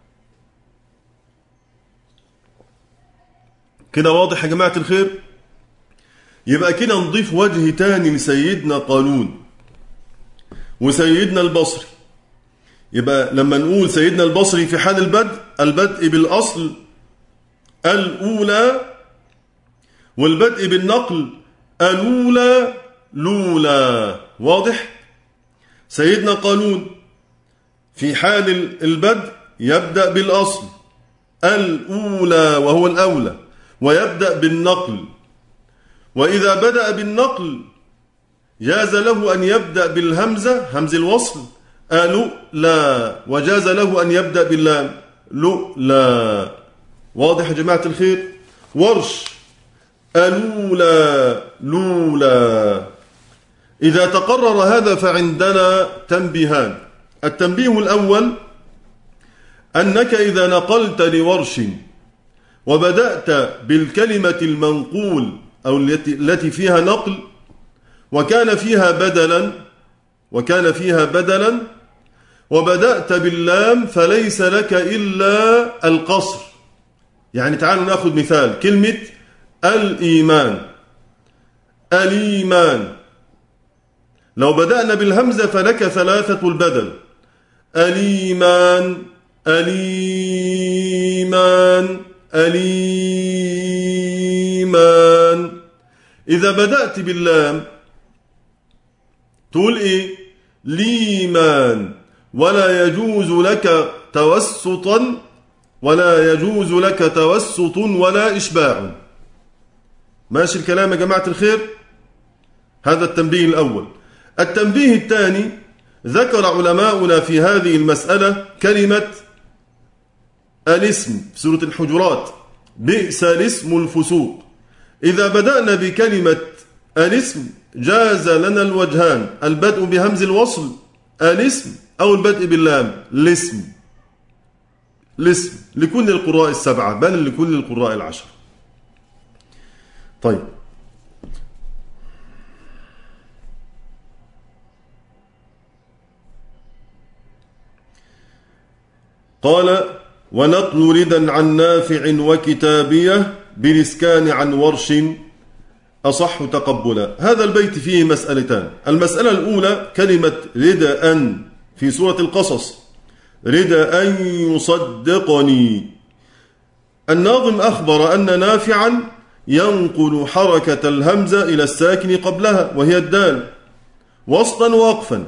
كده؟ واضح يا جماعة الخير؟ يبقى كده نضيف وجه تاني لسيدنا قالون وسيدنا البصري. يبقى لما نقول سيدنا البصري في حال البدء بالأصل الأولى، والبدء بالنقل الأولى لولا. واضح؟ سيدنا قالون في حال البدء يبدأ بالأصل الأولى وهو الأولى، ويبدأ بالنقل. وإذا بدأ بالنقل جاز له أن يبدأ بالهمزة همز الوصل ألؤلا، وجاز له أن يبدأ باللام لؤلا. واضح يا جماعة الخير؟ ورش ألولا لولا. إذا تقرر هذا فعندنا تنبيهان. التنبيه الأول أنك إذا نقلت لورش وبدأت بالكلمة المنقول أو التي فيها نقل وكان فيها بدلا وبدأت باللام، فليس لك إلا القصر. يعني تعالوا نأخذ مثال كلمة الإيمان، الإيمان، لو بدأنا بالهمزة فلك ثلاثة البدل، الإيمان، الإيمان، الإيمان. إذا بدأت باللام تقول إيه؟ ليمان، ولا يجوز لك توسط ولا إشباع. ماشي الكلام يا جماعة الخير؟ هذا التنبيه الأول. التنبيه الثاني، ذكر علماؤنا في هذه المسألة كلمة الاسم في سورة الحجرات، بئس الاسم الفسوق. إذا بدأنا بكلمة الاسم جاز لنا الوجهان، البدء بهمز الوصل الاسم أو البدء باللام الاسم، لكل القراء السبعة بل لكل القراء العشر. طيب قال ونقل ردا عن نافع وكتابية بالإسكان عن ورش أصح تقبلا. هذا البيت فيه مسألتان. المسألة الأولى كلمة رداء في سورة القصص، رداء يصدقني. الناظم أخبر أن نافعا ينقل حركة الهمزة إلى الساكن قبلها وهي الدال وسطا ووقفا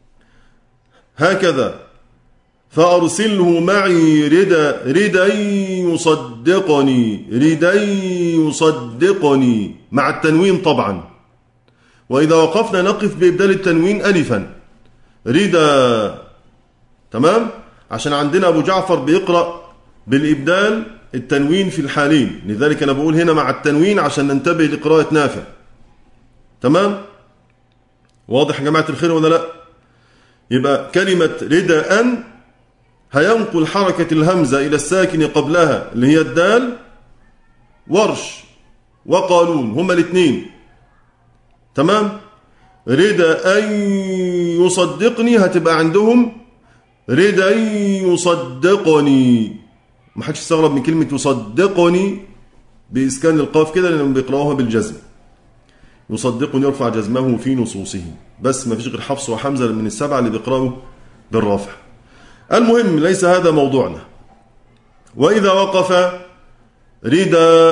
هكذا، فأرسله معي ردا يصدقني، ردا يصدقني مع التنوين طبعا، وإذا وقفنا نقف بإبدال التنوين ألفا ردا. تمام؟ عشان عندنا أبو جعفر بيقرأ بالإبدال التنوين في الحالين، لذلك أنا بقول هنا مع التنوين عشان ننتبه لقراءة نافع. تمام؟ واضح يا جماعة الخير ولا لا؟ يبقى كلمة رداء هينقل حركة الهمزة إلى الساكن قبلها اللي هي الدال، ورش وقالون هما الاثنين. تمام؟ رداء يصدقني هتبقى عندهم ردا يصدقني. ما حدش يستغرب من كلمة يصدقني بإسكان القاف كده لأنهم بيقرأوها بالجزم. يصدقني يرفع جزمه في نصوصه، بس ما فيش غير حفص وحمزة من السبعة اللي بيقرأوا بالرافع. المهم ليس هذا موضوعنا. وإذا وقف ردا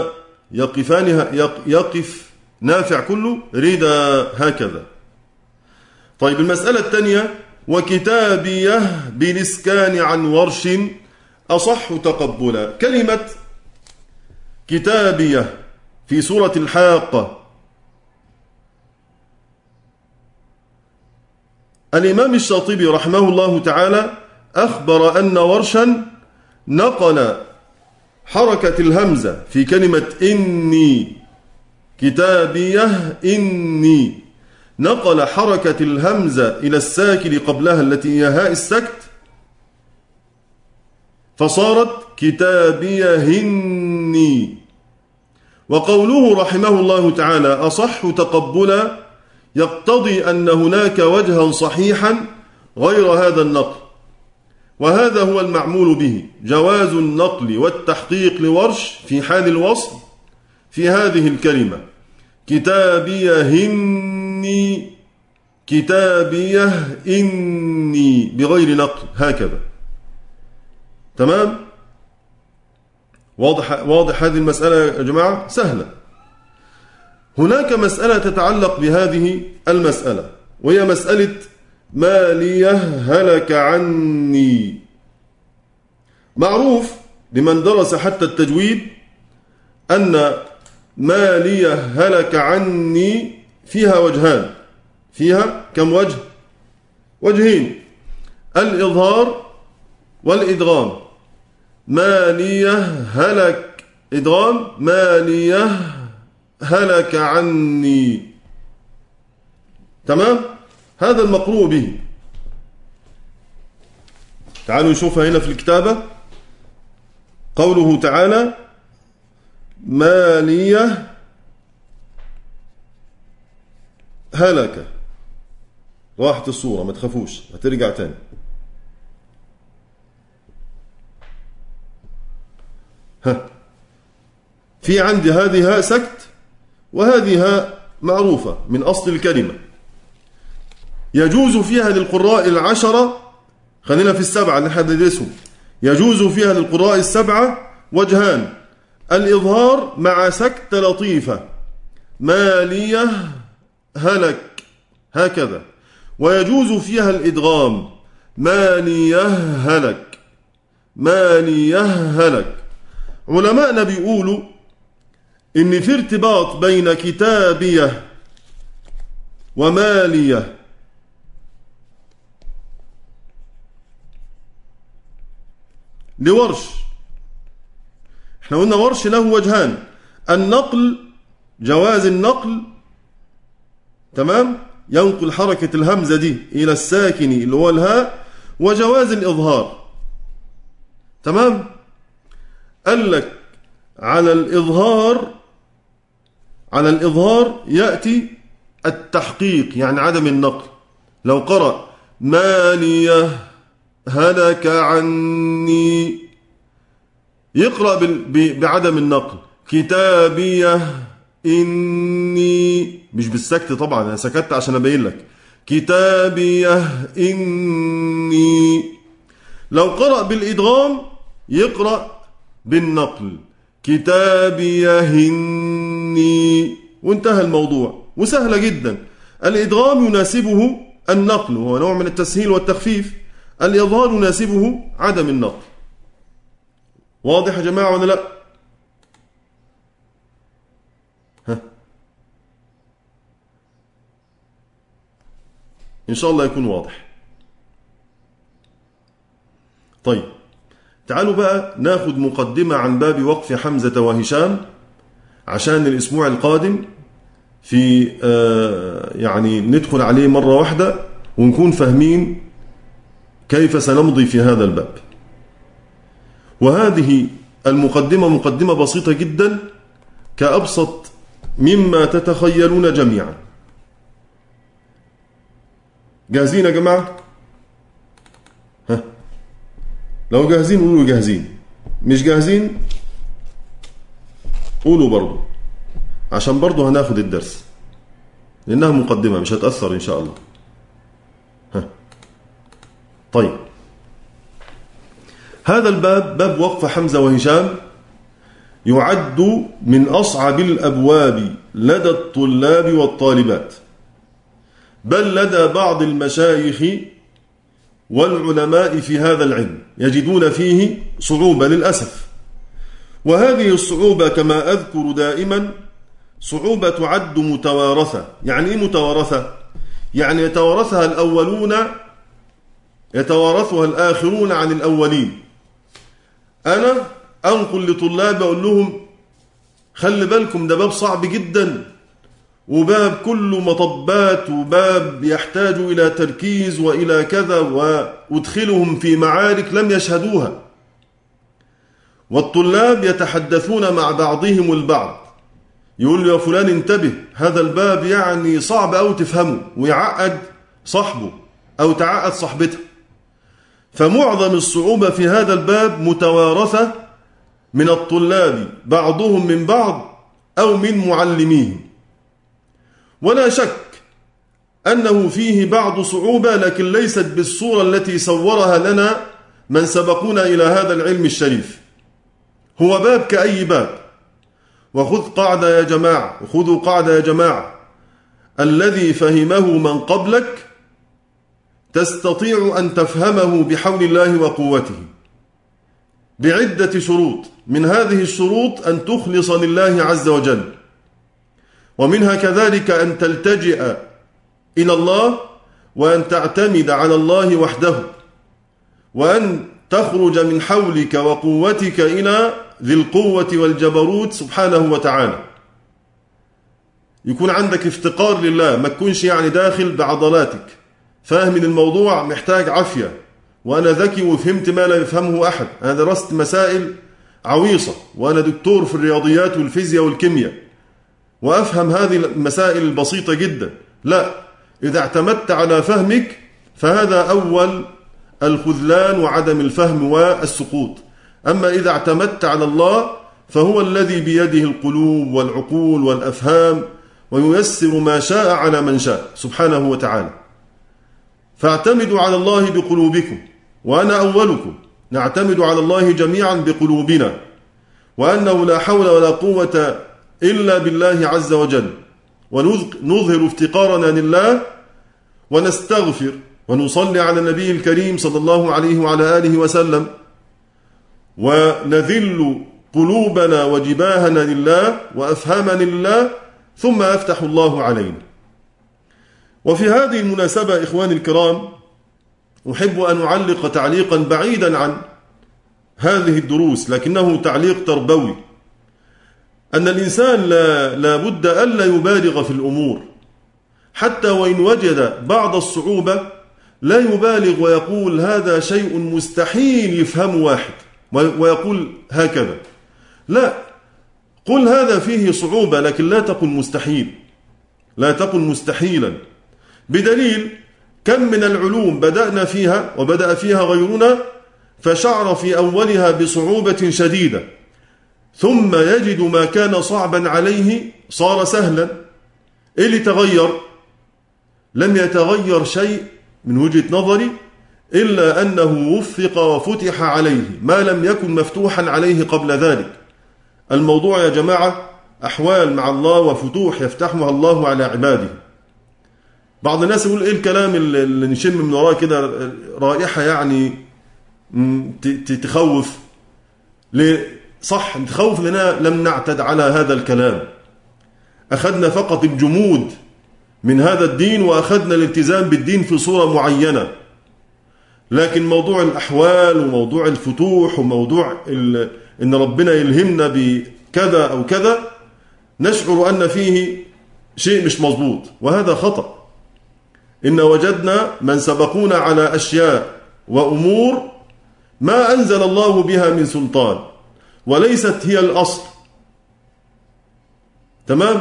يقف نافع كله ردا هكذا. طيب المسألة الثانية وكتابيه بالإسكان عن ورش أصح تقبلا. كلمة كتابيه في سورة الحاقة الإمام الشاطبي رحمه الله تعالى أخبر أن ورشا نقل حركة الهمزة في كلمة إني، كتابيه إني، نقل حركة الهمزة إلى الساكن قبلها التي هي هاء السكت فصارت كتابيهني. وقوله رحمه الله تعالى أصح تقبلا يقتضي أن هناك وجها صحيحا غير هذا النقل، وهذا هو المعمول به، جواز النقل والتحقيق لورش في حال الوصل في هذه الكلمة كتابيهني، كتابيه إني بغير نقل هكذا. تمام؟ واضح هذه المسألة يا جماعة؟ سهلة. هناك مسألة تتعلق بهذه المسألة وهي مسألة ما لي هلك عني. معروف لمن درس حتى التجويد أن ما لي هلك عني فيها وجهان. فيها كم وجه؟ وجهين، الإظهار والإدغام. ما لي هلك إدغام، ما لي هلك عني. تمام؟ هذا المقروء به. تعالوا نشوفها هنا في الكتابة. قوله تعالى ما لي هلك، راحت الصورة ما تخافوش هترجع تاني. في عندي هذه هاء سكت وهذه هاء معروفة من أصل الكلمة، يجوز فيها للقراء العشرة، خلينا في السبعة اللي حددسهم، يجوز فيها للقراء السبعة وجهان، الإظهار مع سكت لطيفة ما لي هلك هكذا، ويجوز فيها الإدغام ما لي هلك، ما لي هلك. علماءنا بيقولوا إن في ارتباط بين كتابية ومالية. لورش احنا قلنا ورش له وجهان، النقل، جواز النقل، تمام، ينقل حركة الهمزة دي إلى الساكن اللي هو الهاء، وجواز الإظهار. تمام. قال لك على الإظهار يأتي التحقيق يعني عدم النقل. لو قرأ مالية هلك عني. يقرأ بعدم النقل. كتابيه إني، مش بالسكت طبعا، أنا سكت عشان أبين لك. كتابيه إني. لو قرأ بالإدغام يقرأ بالنقل. كتابيه إني، وانتهى الموضوع، وسهلة جدا. الإدغام يناسبه النقل، وهو نوع من التسهيل والتخفيف. الإظهار يناسبه عدم النقل. واضح يا جماعة ولا لا؟ إن شاء الله يكون واضح. طيب تعالوا بقى ناخد مقدمة عن باب وقف حمزة وهشام عشان الأسبوع القادم في يعني ندخل عليه مرة واحدة ونكون فاهمين كيف سنمضي في هذا الباب. وهذه المقدمة مقدمة بسيطة جدا، كأبسط مما تتخيلون جميعا. جاهزين يا جماعة؟ لو جاهزين قولوا جاهزين، مش جاهزين قولوا برضو، عشان برضو هناخد الدرس، لأنها مقدمة مش هتأثر إن شاء الله. طيب هذا الباب، باب وقف حمزة وهشام، يعد من أصعب الأبواب لدى الطلاب والطالبات، بل لدى بعض المشايخ والعلماء في هذا العلم يجدون فيه صعوبة للأسف. وهذه الصعوبة كما أذكر دائما صعوبة تعد متوارثة. يعني إيه متوارثة؟ يعني يتوارثها الأولون، يتوارثها الآخرون عن الأولين. أنا أنقل لطلاب أقول لهم خلي بالكم ده باب صعب جدا، وباب كله مطبات، وباب يحتاج إلى تركيز وإلى كذا، وأدخلهم في معارك لم يشهدوها. والطلاب يتحدثون مع بعضهم البعض، يقول له يا فلان انتبه هذا الباب يعني صعب أو تفهمه، ويعقد صاحبه أو تعقد صاحبته. فمعظم الصعوبة في هذا الباب متوارثة من الطلاب بعضهم من بعض أو من معلميهم. ولا شك أنه فيه بعض صعوبة، لكن ليست بالصورة التي صورها لنا من سبقونا إلى هذا العلم الشريف. هو باب كأي باب. وخذ قاعدة يا جماعة، وخذوا قاعدة يا جماعة: الذي فهمه من قبلك تستطيع أن تفهمه بحول الله وقوته بعدة شروط. من هذه الشروط أن تخلص لله عز وجل، ومنها كذلك أن تلتجئ إلى الله وأن تعتمد على الله وحده، وأن تخرج من حولك وقوتك إلى ذي القوة والجبروت سبحانه وتعالى. يكون عندك افتقار لله، ما تكونش يعني داخل بعضلاتك فاهم الموضوع محتاج عافية، وأنا ذكي وفهمت ما لا يفهمه أحد، أنا درست مسائل عويصة وأنا دكتور في الرياضيات والفيزياء والكيمياء وأفهم هذه المسائل البسيطة جدا. لا، إذا اعتمدت على فهمك فهذا أول الخذلان وعدم الفهم والسقوط. أما إذا اعتمدت على الله فهو الذي بيده القلوب والعقول والأفهام، وييسر ما شاء على من شاء سبحانه وتعالى. فاعتمدوا على الله بقلوبكم، وأنا أولكم. نعتمد على الله جميعا بقلوبنا، وأنه لا حول ولا قوة إلا بالله عز وجل، ونظهر افتقارنا لله ونستغفر ونصلي على النبي الكريم صلى الله عليه وعلى آله وسلم، ونذل قلوبنا وجباهنا لله وأفهامنا لله، ثم أفتح الله علينا. وفي هذه المناسبة إخواني الكرام أحب أن أعلق تعليقا بعيدا عن هذه الدروس، لكنه تعليق تربوي. أن الإنسان لا بد ألا يبالغ في الأمور، حتى وإن وجد بعض الصعوبة لا يبالغ ويقول هذا شيء مستحيل يفهم واحد ويقول هكذا. لا، قل هذا فيه صعوبة، لكن لا تقل مستحيل، لا تقل مستحيلا. بدليل كم من العلوم بدأنا فيها وبدأ فيها غيرنا فشعر في أولها بصعوبة شديدة، ثم يجد ما كان صعبا عليه صار سهلا. إيه اللي تغير؟ لم يتغير شيء من وجهة نظري إلا أنه وفق وفتح عليه ما لم يكن مفتوحا عليه قبل ذلك. الموضوع يا جماعة أحوال مع الله وفتوح يفتحها الله على عباده. بعض الناس يقول إيه الكلام اللي نشم من وراه كده رائحة يعني تخوف. صح تخوف لنا لم نعتد على هذا الكلام، أخذنا فقط الجمود من هذا الدين وأخذنا الالتزام بالدين في صورة معينة. لكن موضوع الأحوال وموضوع الفتوح وموضوع إن ربنا يلهمنا بكذا أو كذا نشعر أن فيه شيء مش مظبوط، وهذا خطأ. إن وجدنا من سبقونا على أشياء وأمور ما أنزل الله بها من سلطان وليست هي الأصل، تمام؟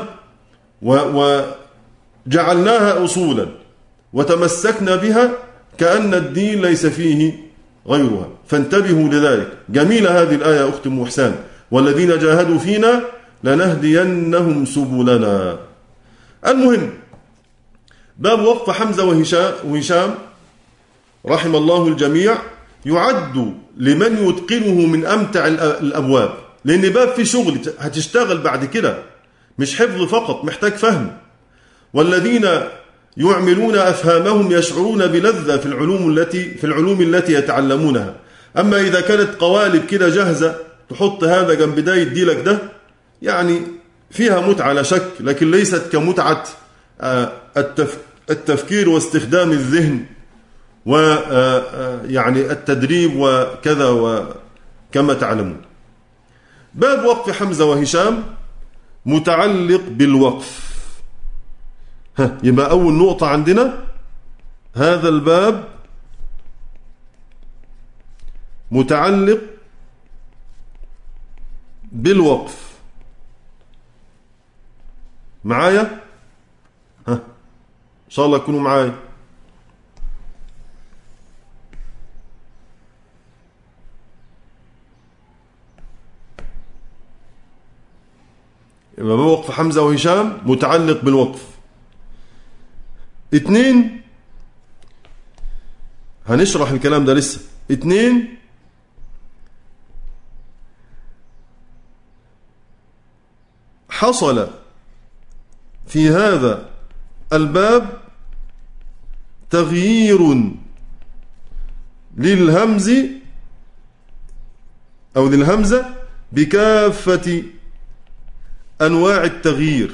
وجعلناها أصولا وتمسكنا بها كأن الدين ليس فيه غيرها، فانتبهوا لذلك. جميلة هذه الآية أخت محسن، والذين جاهدوا فينا لنهدينهم سبلنا. المهم باب وقف حمزة وهشام رحم الله الجميع يعد لمن يتقنه من أمتع الأبواب، لأن باب في شغل هتشتغل بعد كده، مش حفظ فقط، محتاج فهم. والذين يعملون أفهامهم يشعرون بلذة في العلوم التي يتعلمونها. أما إذا كانت قوالب كده جاهزة تحط هذا جنب ده يديلك ده، يعني فيها متعة لا شك، لكن ليست كمتعة التفكير واستخدام الذهن ويعني التدريب وكذا وكما تعلمون. باب وقف حمزة وهشام متعلق بالوقف. يبقى أول نقطة عندنا هذا الباب متعلق بالوقف. معايا؟ إن شاء الله تكونوا معايا. يبقى وقف حمزة وهشام متعلق بالوقف. 2 هنشرح الكلام ده لسه. 2 حصل في هذا الباب تغيير للهمز أو للهمزة بكافة أنواع التغيير.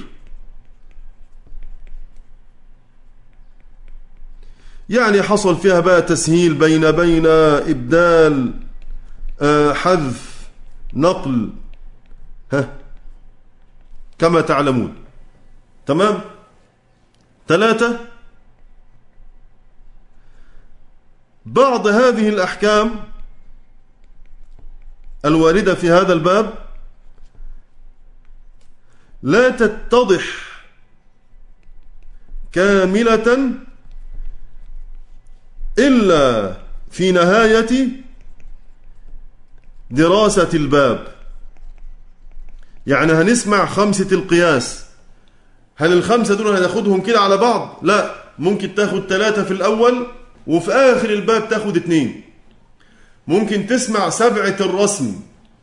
يعني حصل فيها بقى تسهيل بين إبدال، حذف، نقل، كما تعلمون. تمام. 3 بعض هذه الأحكام الواردة في هذا الباب لا تتضح كاملة إلا في نهاية دراسة الباب. يعني هنسمع 5 القياس، هل ال5 دول هناخدهم كده على بعض؟ لا، ممكن تاخد 3 في الأول وفي آخر الباب تاخد 2. ممكن تسمع 7 الرسم،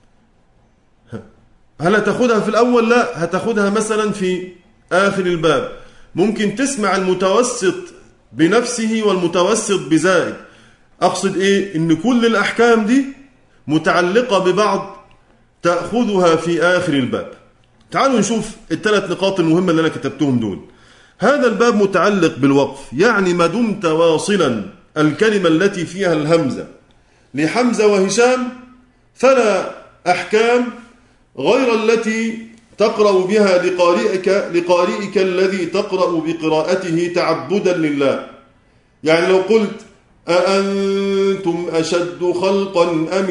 هل هتاخدها في الأول؟ لا، هتاخدها مثلا في آخر الباب. ممكن تسمع المتوسط بنفسه والمتوسط بزائد. أقصد إيه؟ إن كل الأحكام دي متعلقة ببعض تأخذها في آخر الباب. تعالوا نشوف ال3 نقاط المهمة اللي أنا كتبتهم دول. هذا الباب متعلق بالوقف، يعني ما دمت واصلا الكلمة التي فيها الهمزة لحمزة وهشام فلا أحكام غير التي تقرأ بها لقارئك الذي تقرأ بقراءته تعبدا لله. يعني لو قلت أأنتم أشد خلقا أم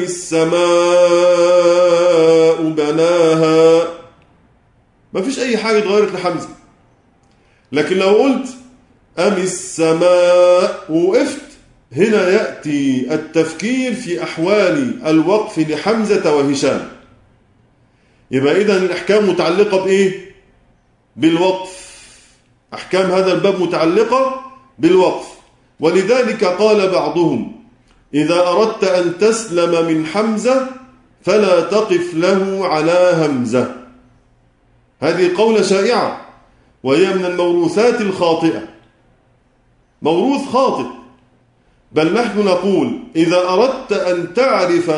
السماء بناها، ما فيش أي حاجة اتغيرت لحمزة. لكن لو قلت أم السماء. وقفت هنا يأتي التفكير في أحوال الوقف لحمزة وهشام. يبقى إذن الأحكام متعلقة بإيه؟ بالوقف. أحكام هذا الباب متعلقة بالوقف. ولذلك قال بعضهم إذا أردت أن تسلم من حمزة فلا تقف له على همزة. هذه قولة شائعة وهي من الموروثات الخاطئة، موروث خاطئ. بل نحن نقول إذا أردت أن تعرف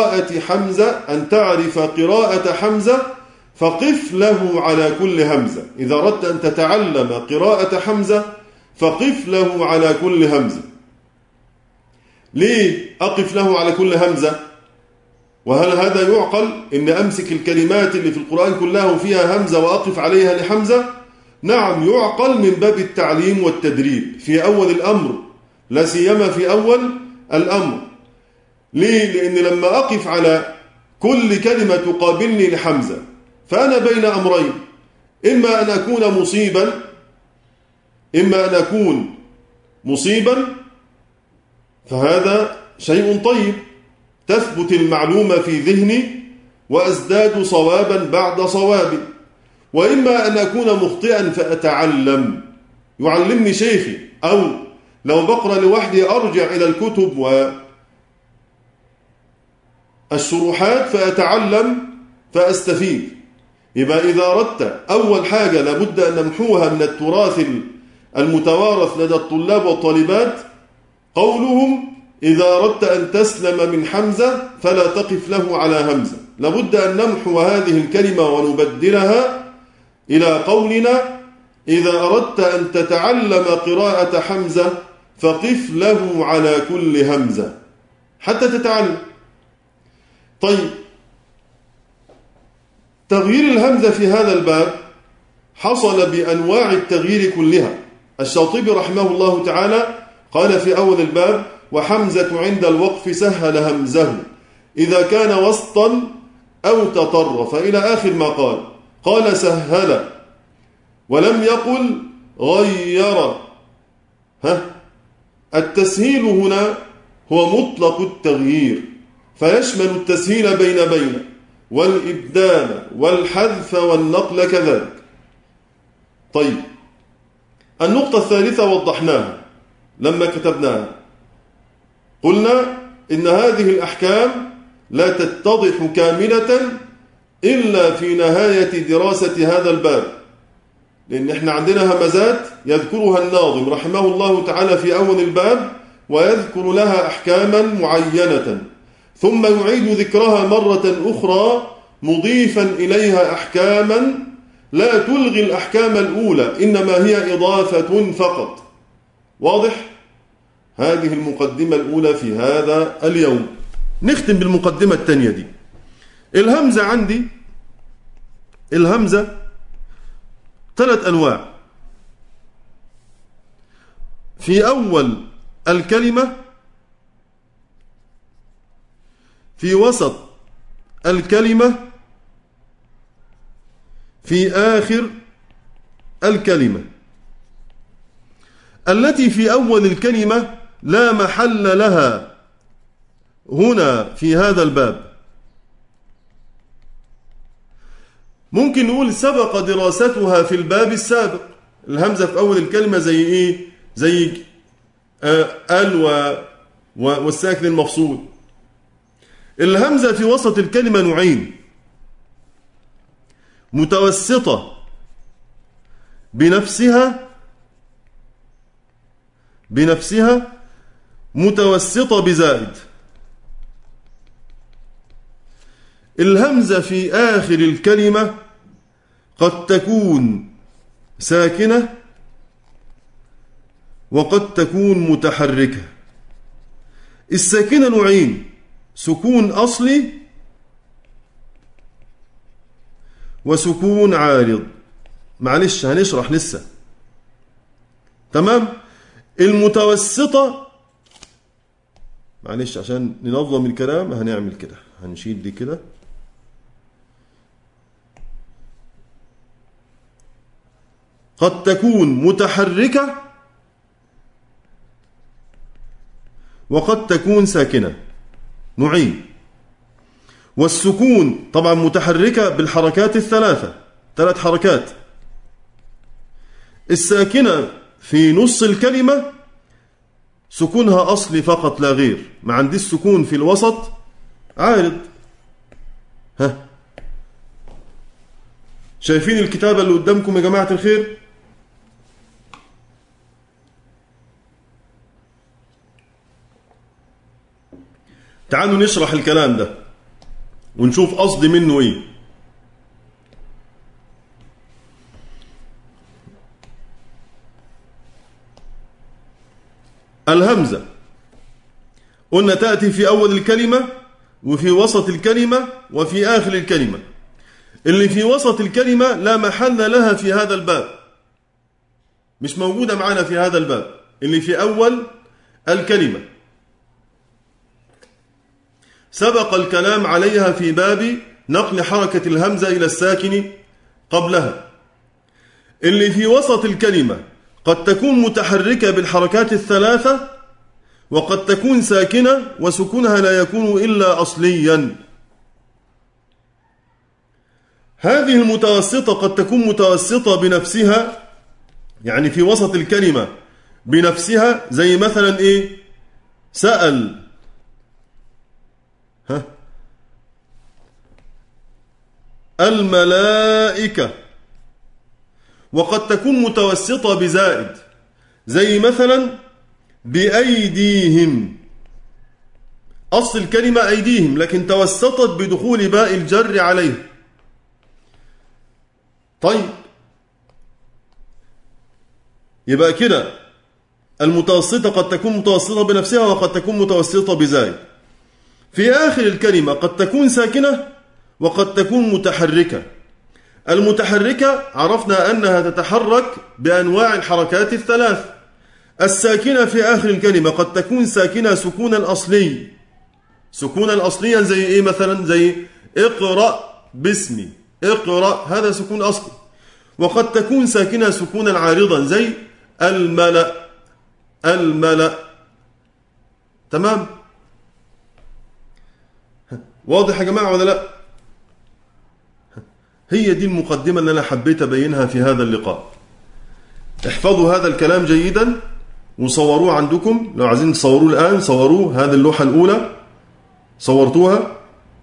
قراءة حمزة فقف له على كل همزة. إذا أردت أن تتعلم قراءة حمزة فقف له على كل همزة. ليه أقف له على كل همزة؟ وهل هذا يعقل إن أمسك الكلمات اللي في القرآن كلها وفيها همزة وأقف عليها لحمزة؟ نعم يعقل من باب التعليم والتدريب في أول الأمر، لا سيما في أول الأمر. ليه؟ لأن لما أقف على كل كلمة تقابلني لحمزة فأنا بين أمرين، إما أن أكون مصيبا فهذا شيء طيب، تثبت المعلومة في ذهني وأزداد صوابا بعد صوابي، وإما أن أكون مخطئا فأتعلم، يعلمني شيخي، أو لو بقرأ لوحدي أرجع إلى الكتب والشروحات فأتعلم فأستفيد. يبقى إذا أردت أول حاجة لابد أن نمحوها من التراث المتوارث لدى الطلاب والطالبات قولهم إذا أردت أن تسلم من حمزة فلا تقف له على همزة. لابد أن نمحو هذه الكلمة ونبدلها إلى قولنا إذا أردت أن تتعلم قراءة حمزة فقف له على كل همزة حتى تتعلم. طيب، تغيير الهمزة في هذا الباب حصل بأنواع التغيير كلها. الشاطبي رحمه الله تعالى قال في أول الباب وحمزة عند الوقف سهل همزه إذا كان وسطا أو تطرف إلى آخر ما قال سهل ولم يقل غير. التسهيل هنا هو مطلق التغيير فيشمل التسهيل بين والإبدال والحذف والنقل كذلك. طيب، النقطة الثالثة وضحناها لما كتبناها، قلنا إن هذه الأحكام لا تتضح كاملة إلا في نهاية دراسة هذا الباب، لأن احنا عندنا همزات يذكرها الناظم رحمه الله تعالى في أول الباب ويذكر لها أحكاما معينة ثم يعيد ذكرها مرة أخرى مضيفا إليها أحكاما لا تلغي الأحكام الأولى إنما هي إضافة فقط. واضح؟ هذه المقدمة الأولى في هذا اليوم. نختم بالمقدمة الثانية دي. الهمزة عندي الهمزة 3 أنواع. في أول الكلمة، في وسط الكلمة، في آخر الكلمة. التي في أول الكلمة لا محل لها هنا في هذا الباب. ممكن نقول سبق دراستها في الباب السابق. الهمزة في أول الكلمة زي إيه؟ زي والساكن المفصول. الهمزة في وسط الكلمة نوعين: متوسطة بنفسها متوسطة بزائد. الهمزة في آخر الكلمة قد تكون ساكنة وقد تكون متحركة. الساكنة نوعين: سكون أصلي وسكون عارض. معلش هنشرح لسه. تمام؟ المتوسطة، معلش عشان ننظم الكلام هنعمل كده، هنشيل دي كده. قد تكون متحركة وقد تكون ساكنة. نوعين. والسكون طبعا متحركة بالحركات الثلاثة، 3 حركات. الساكنة في نص الكلمة سكونها أصلي فقط لا غير، ما عندي السكون في الوسط عارض. شايفين الكتابة اللي قدامكم يا جماعة الخير؟ تعالوا نشرح الكلام ده ونشوف قصدي منه ايه. الهمزة قلنا تأتي في أول الكلمة وفي وسط الكلمة وفي آخر الكلمة. اللي في وسط الكلمة لا محل لها في هذا الباب، مش موجودة معنا في هذا الباب. اللي في أول الكلمة سبق الكلام عليها في باب نقل حركة الهمزة إلى الساكن قبلها. اللي في وسط الكلمة قد تكون متحركة بالحركات الثلاثة، وقد تكون ساكنة وسكونها لا يكون إلا أصليا. هذه المتوسطة قد تكون متوسطة بنفسها، يعني في وسط الكلمة بنفسها، زي مثلا إيه؟ سأل، الملائكة. وقد تكون متوسطة بزائد، زي مثلا بأيديهم. أصل الكلمة أيديهم، لكن توسطت بدخول باء الجر عليه. طيب، يبقى كده المتوسطة قد تكون متوسطة بنفسها وقد تكون متوسطة بزائد. في آخر الكلمة قد تكون ساكنة وقد تكون متحركة. المتحركة عرفنا أنها تتحرك بأنواع الحركات الثلاث. الساكنة في آخر الكلمة قد تكون ساكنة سكونا أصلي، سكونا أصليا، زي إيه مثلا؟ زي اقرأ باسمي، اقرأ، هذا سكون أصلي. وقد تكون ساكنة سكونا عارضا، زي الملأ، الملأ. تمام؟ واضح يا جماعة ولا لا؟ هي دي المقدمة اللي أنا حبيت أبينها في هذا اللقاء. احفظوا هذا الكلام جيدا وصوروه عندكم. لو عايزين تصوروه الآن صوروه. هذه اللوحة الأولى صورتوها،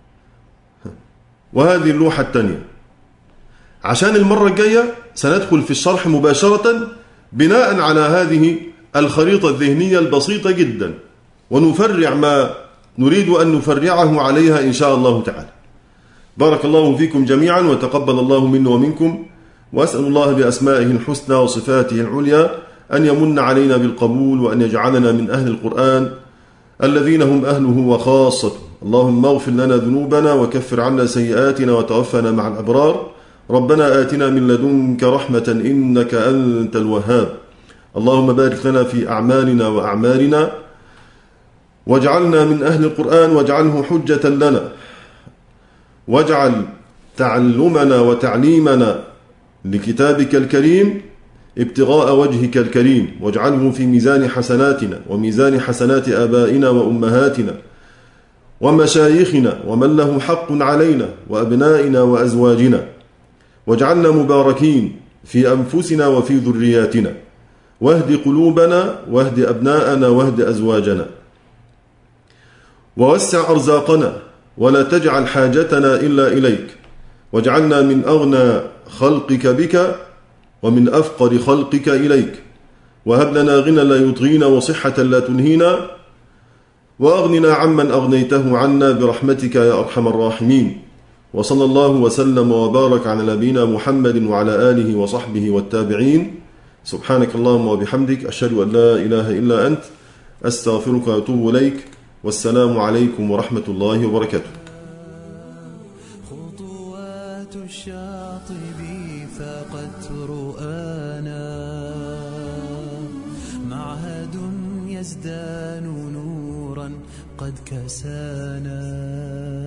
وهذه اللوحة الثانية، عشان المرة الجاية سندخل في الشرح مباشرة بناء على هذه الخريطة الذهنية البسيطة جدا، ونفرع ما نريد أن نفرعه عليها إن شاء الله تعالى. بارك الله فيكم جميعا وتقبل الله منا ومنكم، وأسأل الله بأسمائه الحسنى وصفاته العليا أن يمن علينا بالقبول، وأن يجعلنا من أهل القرآن الذين هم أهله وخاصته. اللهم اغفر لنا ذنوبنا وكفر عنا سيئاتنا وتوفنا مع الأبرار. ربنا آتنا من لدنك رحمة إنك أنت الوهاب. اللهم بارك لنا في أعمالنا وأعمالنا، واجعلنا من أهل القرآن، واجعله حجة لنا، واجعل تعلمنا وتعليمنا لكتابك الكريم ابتغاء وجهك الكريم، واجعله في ميزان حسناتنا وميزان حسنات آبائنا وأمهاتنا ومشايخنا ومن له حق علينا وأبنائنا وأزواجنا، واجعلنا مباركين في أنفسنا وفي ذرياتنا، واهد قلوبنا واهد أبناءنا واهد أزواجنا، ووسع أرزاقنا ولا تجعل حاجتنا إلا إليك، واجعلنا من أغنى خلقك بك ومن أفقر خلقك إليك، وهب لنا غنى لا يطغينا وصحة لا تنهينا، وأغننا عمن أغنيته عنا برحمتك يا أرحم الراحمين. وصلى الله وسلم وبارك على نبينا محمد وعلى آله وصحبه والتابعين. سبحانك اللهم وبحمدك، أشهد أن لا إله إلا أنت، أستغفرك وأتوب إليك. والسلام عليكم ورحمة الله وبركاته. خطوات الشاطب فقد رؤانا، معهد يزدان نورا قد كسانا.